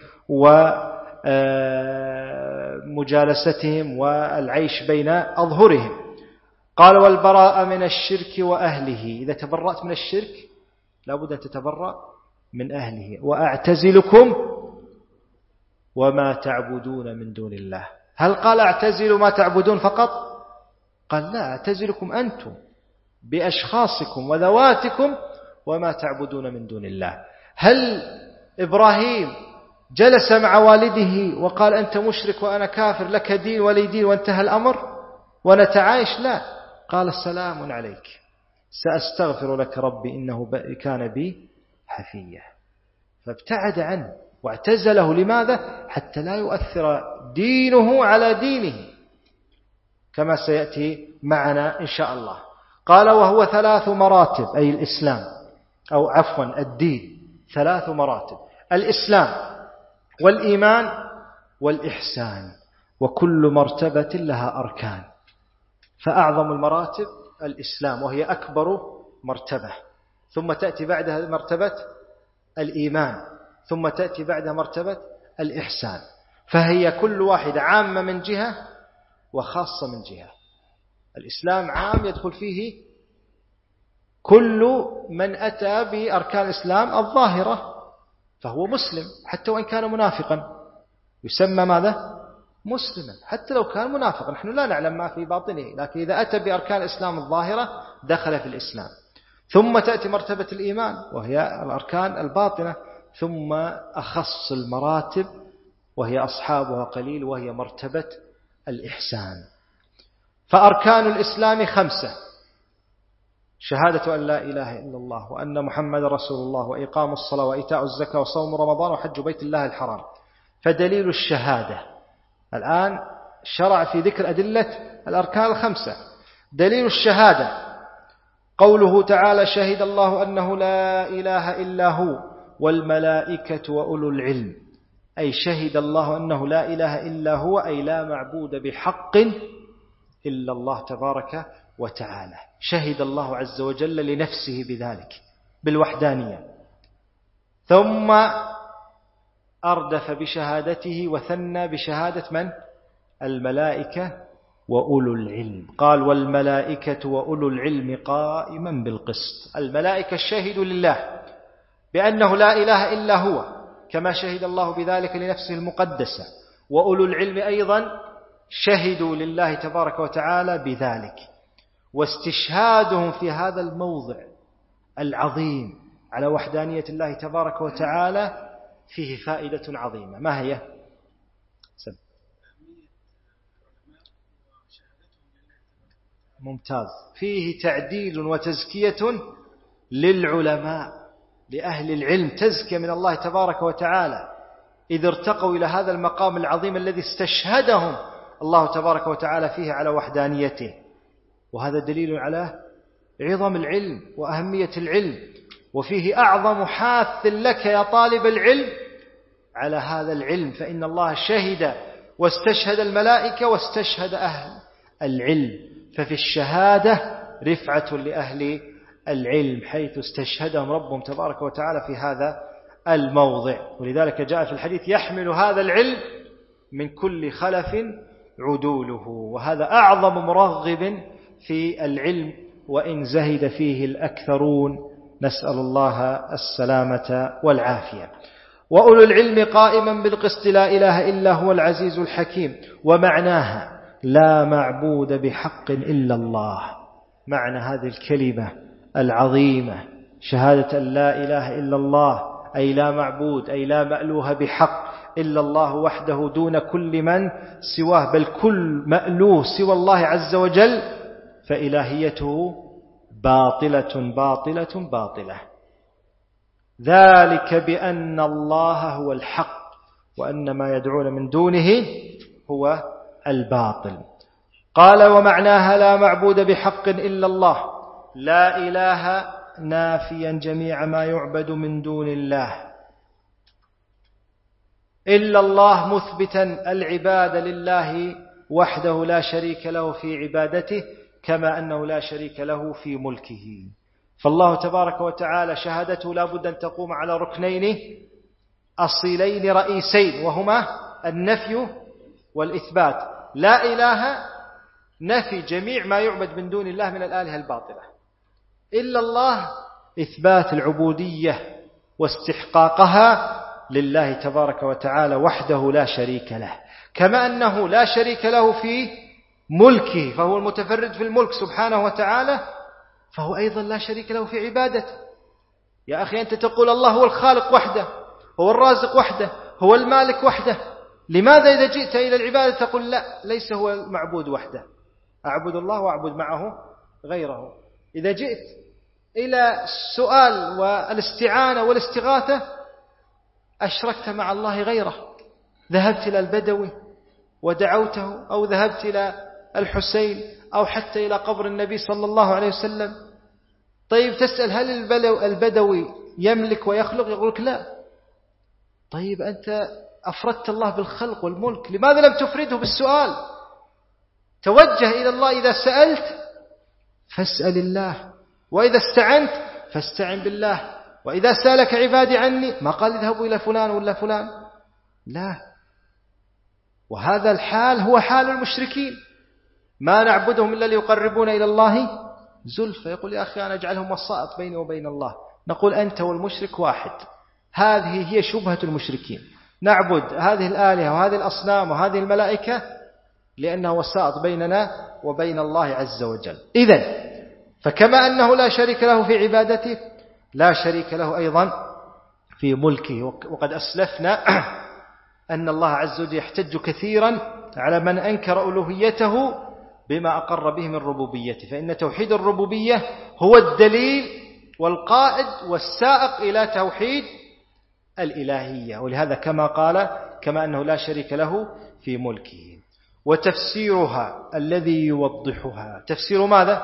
ومجالستهم والعيش بين أظهرهم. قال والبراءة من الشرك وأهله، إذا تبرأت من الشرك لابد أن تتبرأ من أهله. وأعتزلكم وما تعبدون من دون الله. هل قال اعتزلوا ما تعبدون فقط؟ قال لا، اعتزلكم أنتم بأشخاصكم وذواتكم وما تعبدون من دون الله. هل إبراهيم جلس مع والده وقال أنت مشرك وأنا كافر، لك دين ولي دين وانتهى الأمر ونتعايش؟ لا، قال سلام عليك سأستغفر لك ربي إنه كان بي حفيا. فابتعد عنه واعتزله. لماذا؟ حتى لا يؤثر دينه على دينه، كما سيأتي معنا إن شاء الله. قال وهو ثلاث مراتب، أي الإسلام أو عفوا الدين ثلاث مراتب: الإسلام والإيمان والإحسان، وكل مرتبة لها أركان. فأعظم المراتب الإسلام وهي أكبر مرتبة، ثم تأتي بعدها مرتبة الإيمان، ثم تأتي بعدها مرتبة الإحسان، فهي كل واحدة عامة من جهة وخاصة من جهة. الإسلام عام يدخل فيه كل من أتى بأركان الإسلام الظاهرة فهو مسلم، حتى وإن كان منافقا يسمى ماذا؟ مسلما، حتى لو كان منافقا، نحن لا نعلم ما في باطنه، لكن إذا أتى بأركان الإسلام الظاهرة دخل في الإسلام. ثم تأتي مرتبة الإيمان وهي الأركان الباطنة، ثم أخص المراتب وهي أصحابها قليل وهي مرتبة الإحسان. فأركان الإسلام خمسة: شهادة أن لا إله إلا الله وأن محمد رسول الله وإقام الصلاة وإيتاء الزكاة وصوم رمضان وحج بيت الله الحرام. فدليل الشهادة الآن شرع في ذكر أدلة الأركان الخمسة. دليل الشهادة قوله تعالى: شهد الله أنه لا إله إلا هو والملائكة وأولو العلم، أي شهد الله أنه لا إله إلا هو، أي لا معبود بحق إلا الله تبارك وتعالى. شهد الله عز وجل لنفسه بذلك بالوحدانية، ثم أردف بشهادته وثنى بشهادة من؟ الملائكة وأولو العلم. قال: والملائكة وأولو العلم قائما بالقسط. الملائكة شهدوا لله بأنه لا إله إلا هو كما شهد الله بذلك لنفسه المقدسة، وأولو العلم أيضا شهدوا لله تبارك وتعالى بذلك. واستشهادهم في هذا الموضع العظيم على وحدانية الله تبارك وتعالى فيه فائدة عظيمة. ما هي؟ سب. ممتاز. فيه تعديل وتزكية للعلماء، لأهل العلم، تزكية من الله تبارك وتعالى إذ ارتقوا إلى هذا المقام العظيم الذي استشهدهم الله تبارك وتعالى فيه على وحدانيته. وهذا دليل على عظم العلم وأهمية العلم، وفيه أعظم حاث لك يا طالب العلم على هذا العلم، فإن الله شهد واستشهد الملائكة واستشهد أهل العلم، ففي الشهادة رفعة لأهل العلم حيث استشهدهم ربهم تبارك وتعالى في هذا الموضع. ولذلك جاء في الحديث: يحمل هذا العلم من كل خلف عدوله. وهذا أعظم مرغب في العلم وإن زهد فيه الأكثرون، نسأل الله السلامة والعافية. وأولو العلم قائما بالقسط لا إله إلا هو العزيز الحكيم. ومعناها لا معبود بحق إلا الله. معنى هذه الكلمة العظيمة شهادة أن لا إله إلا الله، أي لا معبود، أي لا مألوه بحق إلا الله وحده دون كل من سواه، بل كل مألوه سوى الله عز وجل فإلهيته باطلة باطلة باطلة. ذلك بأن الله هو الحق وأن ما يدعون من دونه هو الباطل. قال: ومعناها لا معبود بحق إلا الله. لا إله نافيا جميع ما يعبد من دون الله، إلا الله مثبتا العبادة لله وحده لا شريك له في عبادته، كما أنه لا شريك له في ملكه. فالله تبارك وتعالى شهادته لا بد أن تقوم على ركنين أصيلين رئيسين، وهما النفي والإثبات. لا إله نفي جميع ما يعبد من دون الله من الآلهة الباطلة، إلا الله إثبات العبودية واستحقاقها لله تبارك وتعالى وحده لا شريك له، كما أنه لا شريك له في ملكه فهو المتفرد في الملك سبحانه وتعالى، فهو أيضا لا شريك له في عبادته. يا أخي أنت تقول الله هو الخالق وحده، هو الرازق وحده، هو المالك وحده، لماذا إذا جئت إلى العبادة تقول لا ليس هو المعبود وحده، أعبد الله وأعبد معه غيره؟ إذا جئت إلى السؤال والاستعانة والاستغاثة أشركت مع الله غيره، ذهبت إلى البدوي ودعوته، أو ذهبت إلى الحسين، أو حتى إلى قبر النبي صلى الله عليه وسلم. طيب تسأل هل البدوي يملك ويخلق؟ يقولك لا. طيب أنت أفردت الله بالخلق والملك، لماذا لم تفرده بالسؤال؟ توجه إلى الله، إذا سألت فاسأل الله، وإذا استعنت فاستعن بالله، وإذا سألك عبادي عني ما قال اذهبوا إلى فلان ولا فلان، لا. وهذا الحال هو حال المشركين، ما نعبدهم إلا ليقربونا إلى الله زلفى. يقول يا أخي أنا أجعلهم وسائط بيني وبين الله. نقول أنت والمشرك واحد. هذه هي شبهة المشركين، نعبد هذه الآلهة وهذه الأصنام وهذه الملائكة لأنها وسائط بيننا وبين الله عز وجل. إذن فكما أنه لا شريك له في عبادته لا شريك له أيضا في ملكه. وقد أسلفنا أن الله عز وجل يحتج كثيرا على من أنكر ألوهيته بما أقر به من ربوبيته، فإن توحيد الربوبية هو الدليل والقائد والسائق إلى توحيد الإلهية. ولهذا كما قال كما أنه لا شريك له في ملكه. وتفسيرها الذي يوضحها، تفسير ماذا؟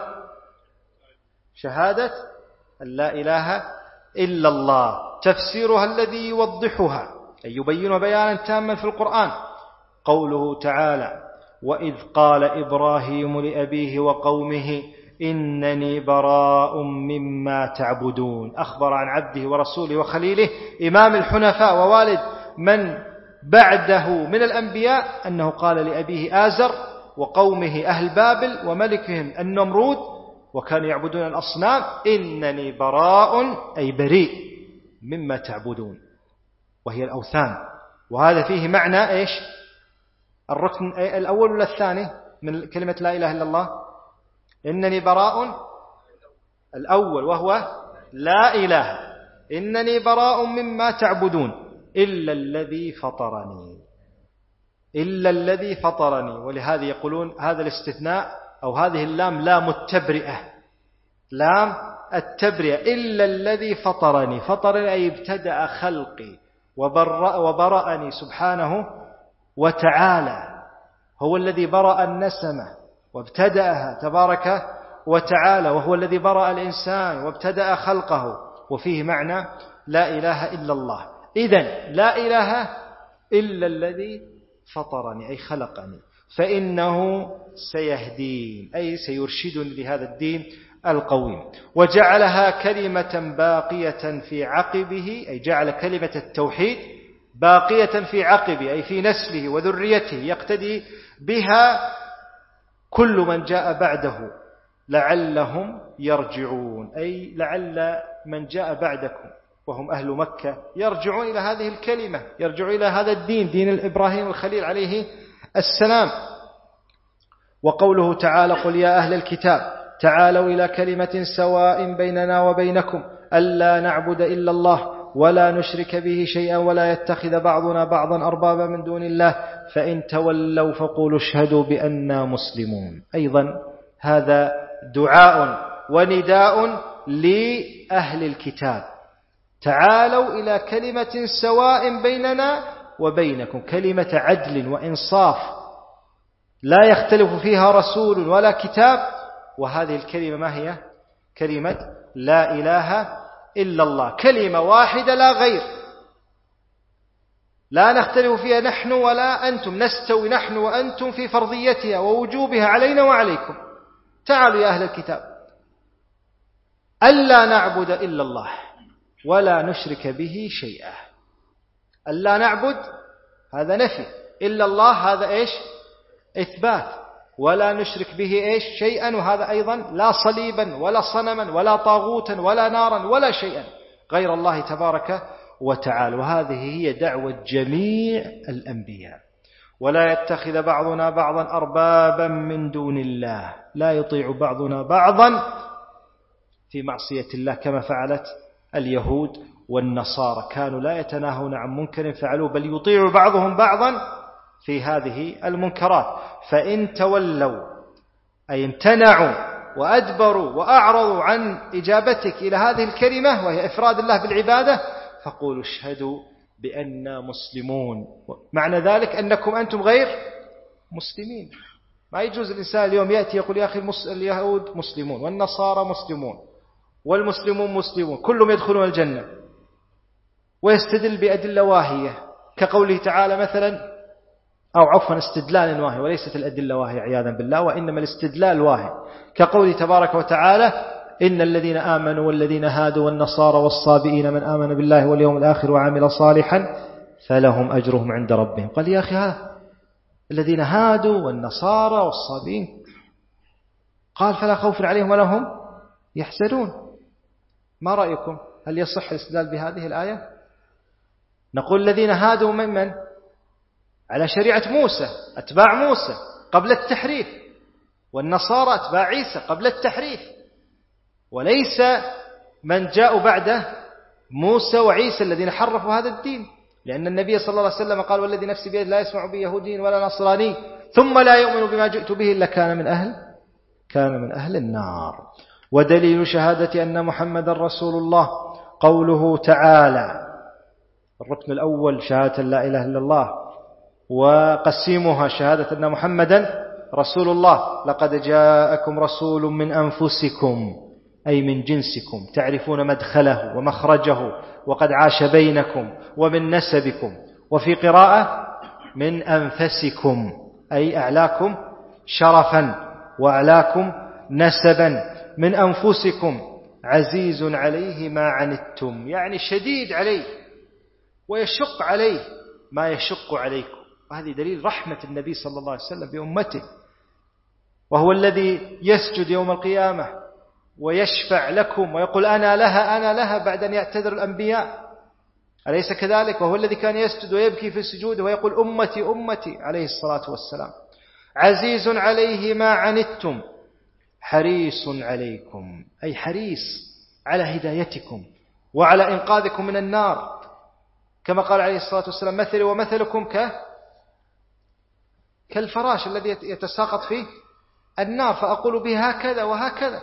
شهادة أن لا إله إلا الله. تفسيرها الذي يوضحها أي يبين بيانا تاما في القرآن قوله تعالى: وإذ قال إبراهيم لأبيه وقومه إنني براء مما تعبدون. أخبر عن عبده ورسوله وخليله إمام الحنفاء ووالد من بعده من الأنبياء أنه قال لأبيه آزر وقومه أهل بابل وملكهم النمرود وكانوا يعبدون الأصنام إنني براء أي بريء مما تعبدون، وهي الأوثان. وهذا فيه معنى إيش؟ الركن الأول ولا الثاني من كلمة لا إله إلا الله؟ إنني براء الأول وهو لا إله، إنني براء مما تعبدون إلا الذي فطرني، إلا الذي فطرني. ولهذا يقولون هذا الاستثناء أو هذه اللام لام التبرئة، لام التبرئة. إلا الذي فطرني، فطرني أي ابتدأ خلقي وبرأ وبرأني سبحانه وتعالى، هو الذي برأ النسمة وابتدأها تبارك وتعالى، وهو الذي برأ الإنسان وابتدأ خلقه. وفيه معنى لا إله إلا الله. إذن لا إله إلا الذي فطرني أي خلقني، فإنه سيهدين أي سيرشدني لهذا الدين القويم. وجعلها كلمة باقية في عقبه أي جعل كلمة التوحيد باقية في عقبه أي في نسله وذريته، يقتدي بها كل من جاء بعده لعلهم يرجعون، أي لعل من جاء بعدكم وهم أهل مكة يرجعون إلى هذه الكلمة، يرجعون إلى هذا الدين، دين الإبراهيم الخليل عليه السلام. وقوله تعالى: قل يا أهل الكتاب تعالوا إلى كلمة سواء بيننا وبينكم ألا نعبد إلا الله ولا نشرك به شيئا ولا يتخذ بعضنا بعضا أربابا من دون الله فإن تولوا فقولوا اشهدوا بأننا مسلمون. أيضا هذا دعاء ونداء لأهل الكتاب، تعالوا إلى كلمة سواء بيننا وبينكم، كلمة عدل وإنصاف لا يختلف فيها رسول ولا كتاب. وهذه الكلمة ما هي؟ كلمة لا إله إلا الله، كلمة واحدة لا غير، لا نختلف فيها نحن ولا أنتم، نستوي نحن وأنتم في فرضيتها ووجوبها علينا وعليكم. تعالوا يا أهل الكتاب ألا نعبد إلا الله ولا نشرك به شيئا. ألا نعبد هذا نفي، إلا الله هذا إيش؟ إثبات. ولا نشرك به إيش؟ شيئا، وهذا أيضا لا صليبا ولا صنما ولا طاغوتا ولا نارا ولا شيئا غير الله تبارك وتعالى. وهذه هي دعوة جميع الأنبياء. ولا يتخذ بعضنا بعضا أربابا من دون الله، لا يطيع بعضنا بعضا في معصية الله كما فعلت اليهود والنصارى، كانوا لا يتناهون عن منكر فعلوه بل يطيع بعضهم بعضا في هذه المنكرات. فإن تولوا أي امتنعوا وأدبروا وأعرضوا عن إجابتك إلى هذه الكلمة وهي إفراد الله بالعبادة فقولوا اشهدوا بأننا مسلمون. معنى ذلك أنكم أنتم غير مسلمين. ما يجوز الإنسان اليوم يأتي يقول يا أخي اليهود مسلمون والنصارى مسلمون والمسلمون مسلمون كلهم يدخلون الجنة، ويستدل بأدلة واهية كقوله تعالى مثلا، أو عفوا استدلال واهي وليست الأدلة واهية عياذا بالله، وإنما الاستدلال واهي كقوله تبارك وتعالى: إن الذين آمنوا والذين هادوا والنصارى والصابئين من آمن بالله واليوم الآخر وعمل صالحا فلهم أجرهم عند ربهم. قال يا أخي هذا الذين هادوا والنصارى والصابين، قال فلا خوف عليهم ولا هم يحزنون. ما رأيكم؟ هل يصح الاستدلال بهذه الآية؟ نقول الذين هادوا من من؟ على شريعة موسى، أتباع موسى قبل التحريف، والنصارى أتباع عيسى قبل التحريف، وليس من جاءوا بعده موسى وعيسى الذين حرفوا هذا الدين. لأن النبي صلى الله عليه وسلم قال والذي نفسي بيده لا يسمع بي يهودي ولا نصراني ثم لا يؤمن بما جئت به إلا كان من أهل كان من أهل النار. ودليل شهادة أن محمد رسول الله قوله تعالى، الركن الأول شهادة لا إله إلا الله، وقسيمها شهادة أن محمدا رسول الله. لقد جاءكم رسول من أنفسكم أي من جنسكم تعرفون مدخله ومخرجه وقد عاش بينكم ومن نسبكم، وفي قراءة من أنفسكم أي أعلاكم شرفا وأعلاكم نسبا، من أنفسكم عزيز عليه ما عنتم، يعني شديد عليه ويشق عليه ما يشق عليكم. وهذه دليل رحمة النبي صلى الله عليه وسلم بأمته، وهو الذي يسجد يوم القيامة ويشفع لكم ويقول أنا لها أنا لها بعد أن يعتذر الأنبياء، أليس كذلك؟ وهو الذي كان يسجد ويبكي في السجود ويقول أمتي أمتي عليه الصلاة والسلام. عزيز عليه ما عنتم حريص عليكم أي حريص على هدايتكم وعلى إنقاذكم من النار، كما قال عليه الصلاة والسلام مثلي ومثلكم ك كالفراش الذي يتساقط فيه النار فأقول به هكذا وهكذا،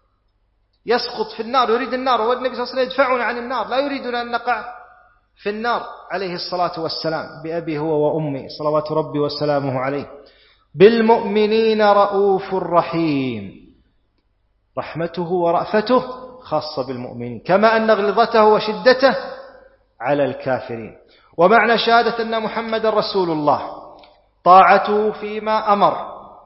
يسقط في النار يريد النار، والنبي صلى الله عليه وسلم يدفعنا عن النار، لا يريدنا أن نقع في النار عليه الصلاة والسلام بأبي هو وأمي صلوات ربي وسلامه عليه. بالمؤمنين رؤوف رحيم، رحمته ورأفته خاصة بالمؤمنين، كما أن غلظته وشدته على الكافرين. ومعنى شهادة أن محمد رسول الله طاعته فيما أمر،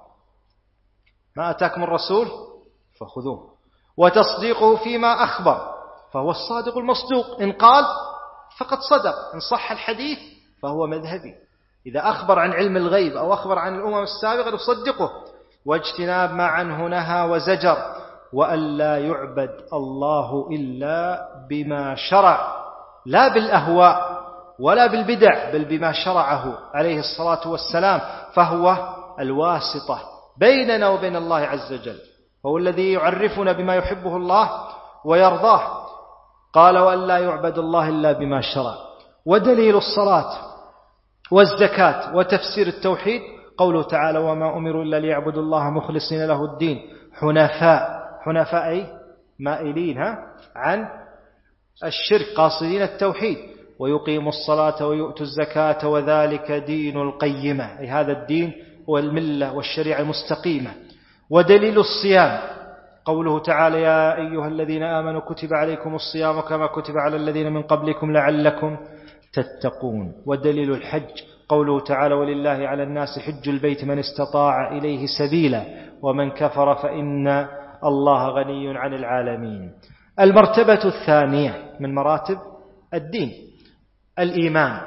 ما أتاكم الرسول فخذوه، وتصديقه فيما أخبر فهو الصادق المصدوق، إن قال فقد صدق، إن صح الحديث فهو مذهبي، إذا أخبر عن علم الغيب أو أخبر عن الأمم السابقة نصدقه. واجتناب ما عنه نهى وزجر، وأن لا يعبد الله إلا بما شرع، لا بالأهواء ولا بالبدع، بل بما شرعه عليه الصلاة والسلام، فهو الواسطة بيننا وبين الله عز وجل، هو الذي يعرفنا بما يحبه الله ويرضاه. قال وأن لا يعبد الله إلا بما شرع. ودليل الصلاة والزكاة وتفسير التوحيد قوله تعالى وما أمروا إلا ليعبدوا الله مخلصين له الدين حنفاء، حنفاء أي مائلين عن الشرك قاصدين التوحيد، ويقيموا الصلاة ويؤتوا الزكاة وذلك دين القيمة، أي هذا الدين هو الملة والشريعة المستقيمة. ودليل الصيام قوله تعالى يا أيها الذين آمنوا كتب عليكم الصيام كما كتب على الذين من قبلكم لعلكم تتقون. ودليل الحج قوله تعالى ولله على الناس حج البيت من استطاع إليه سبيلا ومن كفر فإن الله غني عن العالمين. المرتبة الثانية من مراتب الدين الإيمان،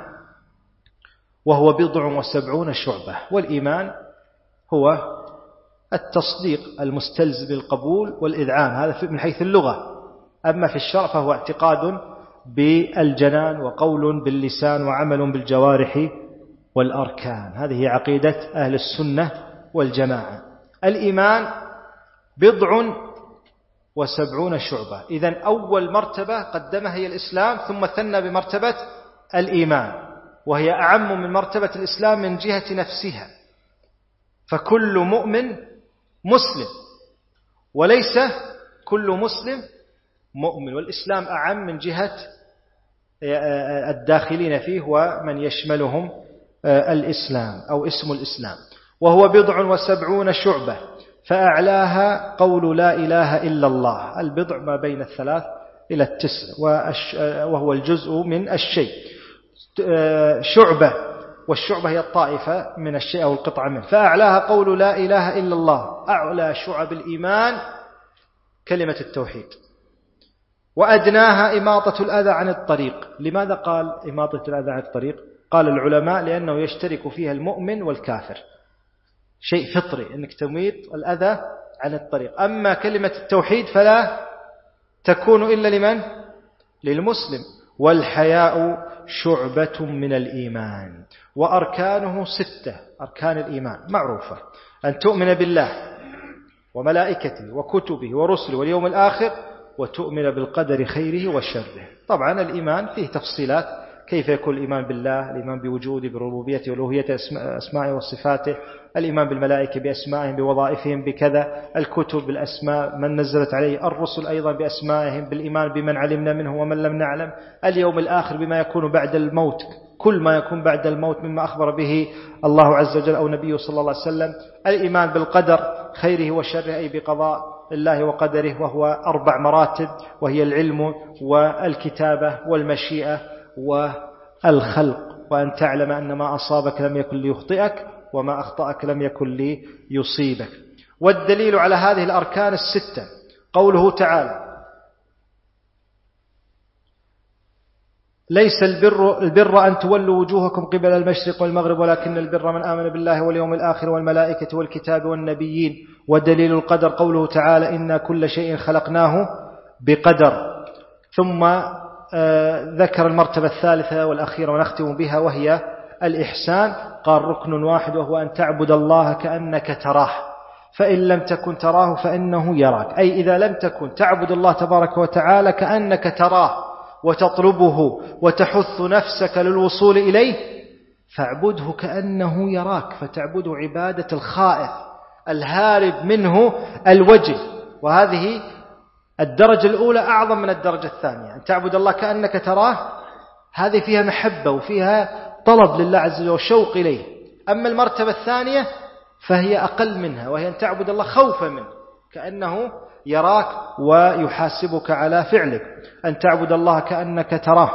وهو بضع وسبعون شعبة. والإيمان هو التصديق المستلزم بالقبول والإذعان، هذا من حيث اللغة. أما في الشرع فهو اعتقاد بالجنان وقول باللسان وعمل بالجوارح والأركان، هذه عقيدة أهل السنة والجماعة. الإيمان بضع وسبعون شعبة، إذن أول مرتبة قدمها هي الإسلام، ثم ثنى بمرتبة الإيمان، وهي أعم من مرتبة الإسلام من جهة نفسها، فكل مؤمن مسلم وليس كل مسلم مؤمن، والإسلام أعم من جهة الداخلين فيه ومن يشملهم الإسلام أو اسم الإسلام. وهو بضع وسبعون شعبة، فأعلاها قول لا إله إلا الله، البضع ما بين الثلاث إلى التسع، وهو الجزء من الشيء. شعبة، والشعبة هي الطائفة من الشيء أو القطعة منه. فأعلاها قول لا إله إلا الله، أعلى شعب الإيمان كلمة التوحيد، وأدناها إماطة الأذى عن الطريق. لماذا قال إماطة الأذى عن الطريق؟ قال العلماء لأنه يشترك فيها المؤمن والكافر، شيء فطري أنك تميط الأذى عن الطريق. أما كلمة التوحيد فلا تكون إلا لمن؟ للمسلم. والحياء شعبة من الإيمان وأركانه ستة. أركان الإيمان معروفة: أن تؤمن بالله وملائكته وكتبه ورسله واليوم الآخر، وتؤمن بالقدر خيره وشره. طبعا الإيمان فيه تفصيلات: كيف يكون الإيمان بالله، الإيمان بوجوده بربوبيته والوهيته أسمائه وصفاته، الإيمان بالملائكة بأسمائهم بوظائفهم بكذا، الكتب بالأسماء من نزلت عليه، الرسل أيضا بأسمائهم، بالإيمان بمن علمنا منه ومن لم نعلم، اليوم الآخر بما يكون بعد الموت، كل ما يكون بعد الموت مما أخبر به الله عز وجل أو نبيه صلى الله عليه وسلم، الإيمان بالقدر خيره وشره أي بقضاء الله وقدره، وهو أربع مراتب، وهي العلم والكتابة والمشيئة والخلق، وأن تعلم أن ما أصابك لم يكن ليخطئك وما أخطأك لم يكن ليصيبك. والدليل على هذه الأركان الستة قوله تعالى: ليس البر, البر أن تولوا وجوهكم قبل المشرق والمغرب ولكن البر من آمن بالله واليوم الآخر والملائكة والكتاب والنبيين. ودليل القدر قوله تعالى: إنا كل شيء خلقناه بقدر. ثم ذكر المرتبة الثالثة والأخيرة ونختم بها، وهي الإحسان. قال: ركن واحد وهو أن تعبد الله كأنك تراه فإن لم تكن تراه فإنه يراك. أي إذا لم تكن تعبد الله تبارك وتعالى كأنك تراه وتطلبه وتحث نفسك للوصول إليه، فاعبده كأنه يراك، فتعبده عبادة الخائف الهارب منه الوجل. وهذه الدرجة الأولى أعظم من الدرجة الثانية، أن تعبد الله كأنك تراه، هذه فيها محبة وفيها طلب لله عز وجل وشوق إليه. أما المرتبة الثانية فهي أقل منها، وهي أن تعبد الله خوفا منه كأنه يراك ويحاسبك على فعلك. أن تعبد الله كأنك تراه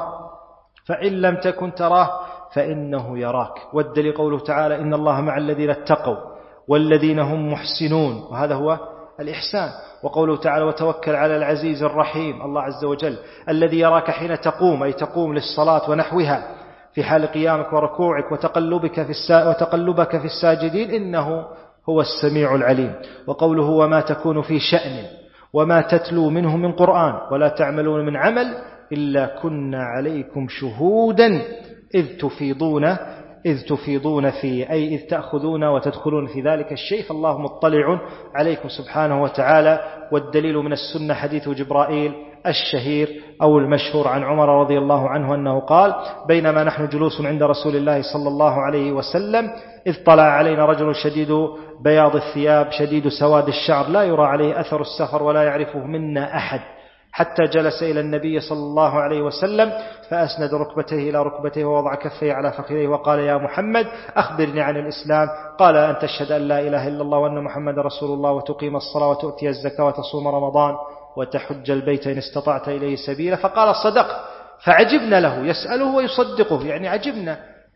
فإن لم تكن تراه فإنه يراك. والدليل قوله تعالى: إن الله مع الذين اتقوا والذين هم محسنون، وهذا هو الإحسان. وقوله تعالى: وتوكل على العزيز الرحيم، الله عز وجل الذي يراك حين تقوم، أي تقوم للصلاة ونحوها، في حال قيامك وركوعك وتقلبك في السا... وتقلبك في الساجدين، إنه هو السميع العليم. وقوله: وما تكون في شأن وما تتلو منه من قرآن ولا تعملون من عمل إلا كنا عليكم شهودا إذ تفيضون إذ تفيضون فيه، أي إذ تأخذون وتدخلون في ذلك الشيء، فالله مطلع عليكم سبحانه وتعالى. والدليل من السنة حديث جبرائيل الشهير أو المشهور عن عمر رضي الله عنه أنه قال: بينما نحن جلوس عند رسول الله صلى الله عليه وسلم إذ طلع علينا رجل شديد بياض الثياب شديد سواد الشعر لا يرى عليه أثر السفر ولا يعرفه منا أحد، حتى جلس إلى النبي صلى الله عليه وسلم فأسند ركبتيه إلى ركبتيه ووضع كفيه على فخذيه وقال: يا محمد أخبرني عن الإسلام. قال: أن تشهد أن لا إله إلا الله وأن محمد رسول الله وتقيم الصلاة وتؤتي الزكاة وتصوم رمضان وتحج البيت إن استطعت إليه سبيلا. فقال: صدق. فعجبنا له، يسأله ويصدقه، يعني عجبنا.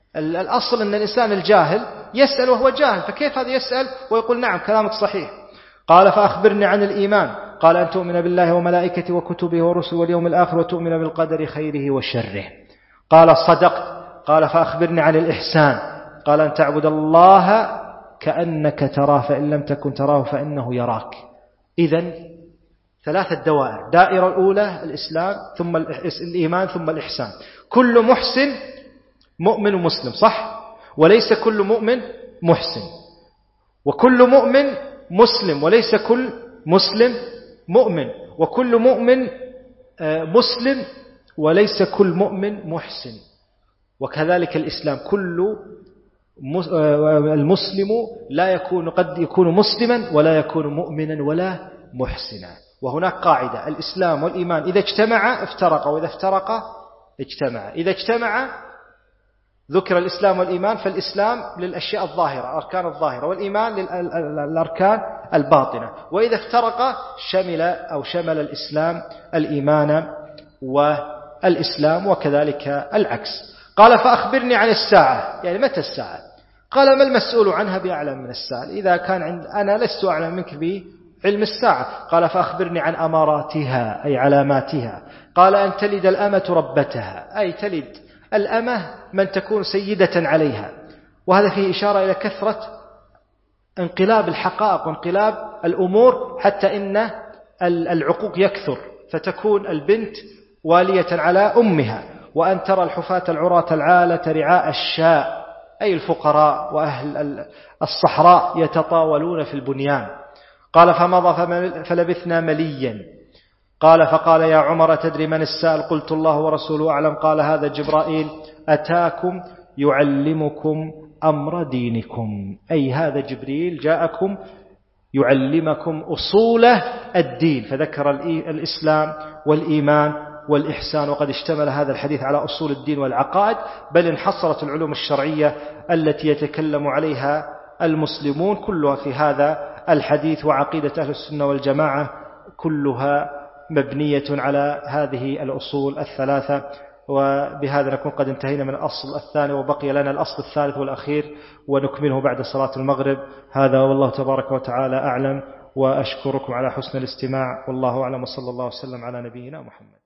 الأصل أن الإنسان الجاهل يسأل وهو جاهل، فكيف هذا يسأل ويقول نعم كلامك صحيح؟ قال: فأخبرني عن الإيمان. قال: أن تؤمن بالله وملائكته وكتبه ورسله واليوم الآخر وتؤمن بالقدر خيره وشره. قال: صدقت. قال: فأخبرني عن الإحسان. قال: أن تعبد الله كأنك تراه فإن لم تكن تراه فإنه يراك. إذن ثلاثة دوائر: دائرة الأولى الإسلام، ثم الإيمان، ثم الإحسان. كل محسن مؤمن ومسلم، صح؟ وليس كل مؤمن محسن، وكل مؤمن مسلم وليس كل مسلم مؤمن، وكل مؤمن مسلم وليس كل مؤمن محسن. وكذلك الإسلام، كل المسلم لا يكون قد يكون مسلما ولا يكون مؤمنا ولا محسنا. وهناك قاعدة: الإسلام والإيمان إذا اجتمع افترقا وإذا افترقا اجتمع. إذا اجتمع ذكر الإسلام والإيمان، فالإسلام للأشياء الظاهرة أركان الظاهرة، والإيمان للأركان الباطنة. وإذا افترق شمل أو شمل الإسلام الإيمان والإسلام، وكذلك العكس. قال: فأخبرني عن الساعة، يعني متى الساعة؟ قال: ما المسؤول عنها بأعلم من السائل. إذا كان عند أنا لست أعلم منك علم الساعة. قال فأخبرني عن أماراتها أي علاماتها. قال أن تلد الأمة ربتها أي تلد الأمة من تكون سيدة عليها. وهذا فيه إشارة إلى كثرة انقلاب الحقائق وانقلاب الأمور حتى إن العقوق يكثر، فتكون البنت والية على أمها. وأن ترى الحفاة العراة العالة رعاء الشاء أي الفقراء وأهل الصحراء يتطاولون في البنيان. قال فمضى فلبثنا مليا. قال فقال يا عمر تدري من السائل؟ قلت الله ورسوله أعلم. قال هذا جبرائيل أتاكم يعلمكم أمر دينكم أي هذا جبريل جاءكم يعلمكم أصول الدين. فذكر الإسلام والإيمان والإحسان، وقد اشتمل هذا الحديث على أصول الدين والعقائد، بل انحصرت العلوم الشرعية التي يتكلم عليها المسلمون كلها في هذا الحديث. وعقيدة أهل السنة والجماعة كلها مبنية على هذه الأصول الثلاثة. وبهذا نكون قد انتهينا من الأصل الثاني، وبقي لنا الأصل الثالث والأخير ونكمله بعد صلاة المغرب. هذا والله تبارك وتعالى أعلم، وأشكركم على حسن الاستماع، والله أعلم، وصلى الله وسلم على نبينا محمد.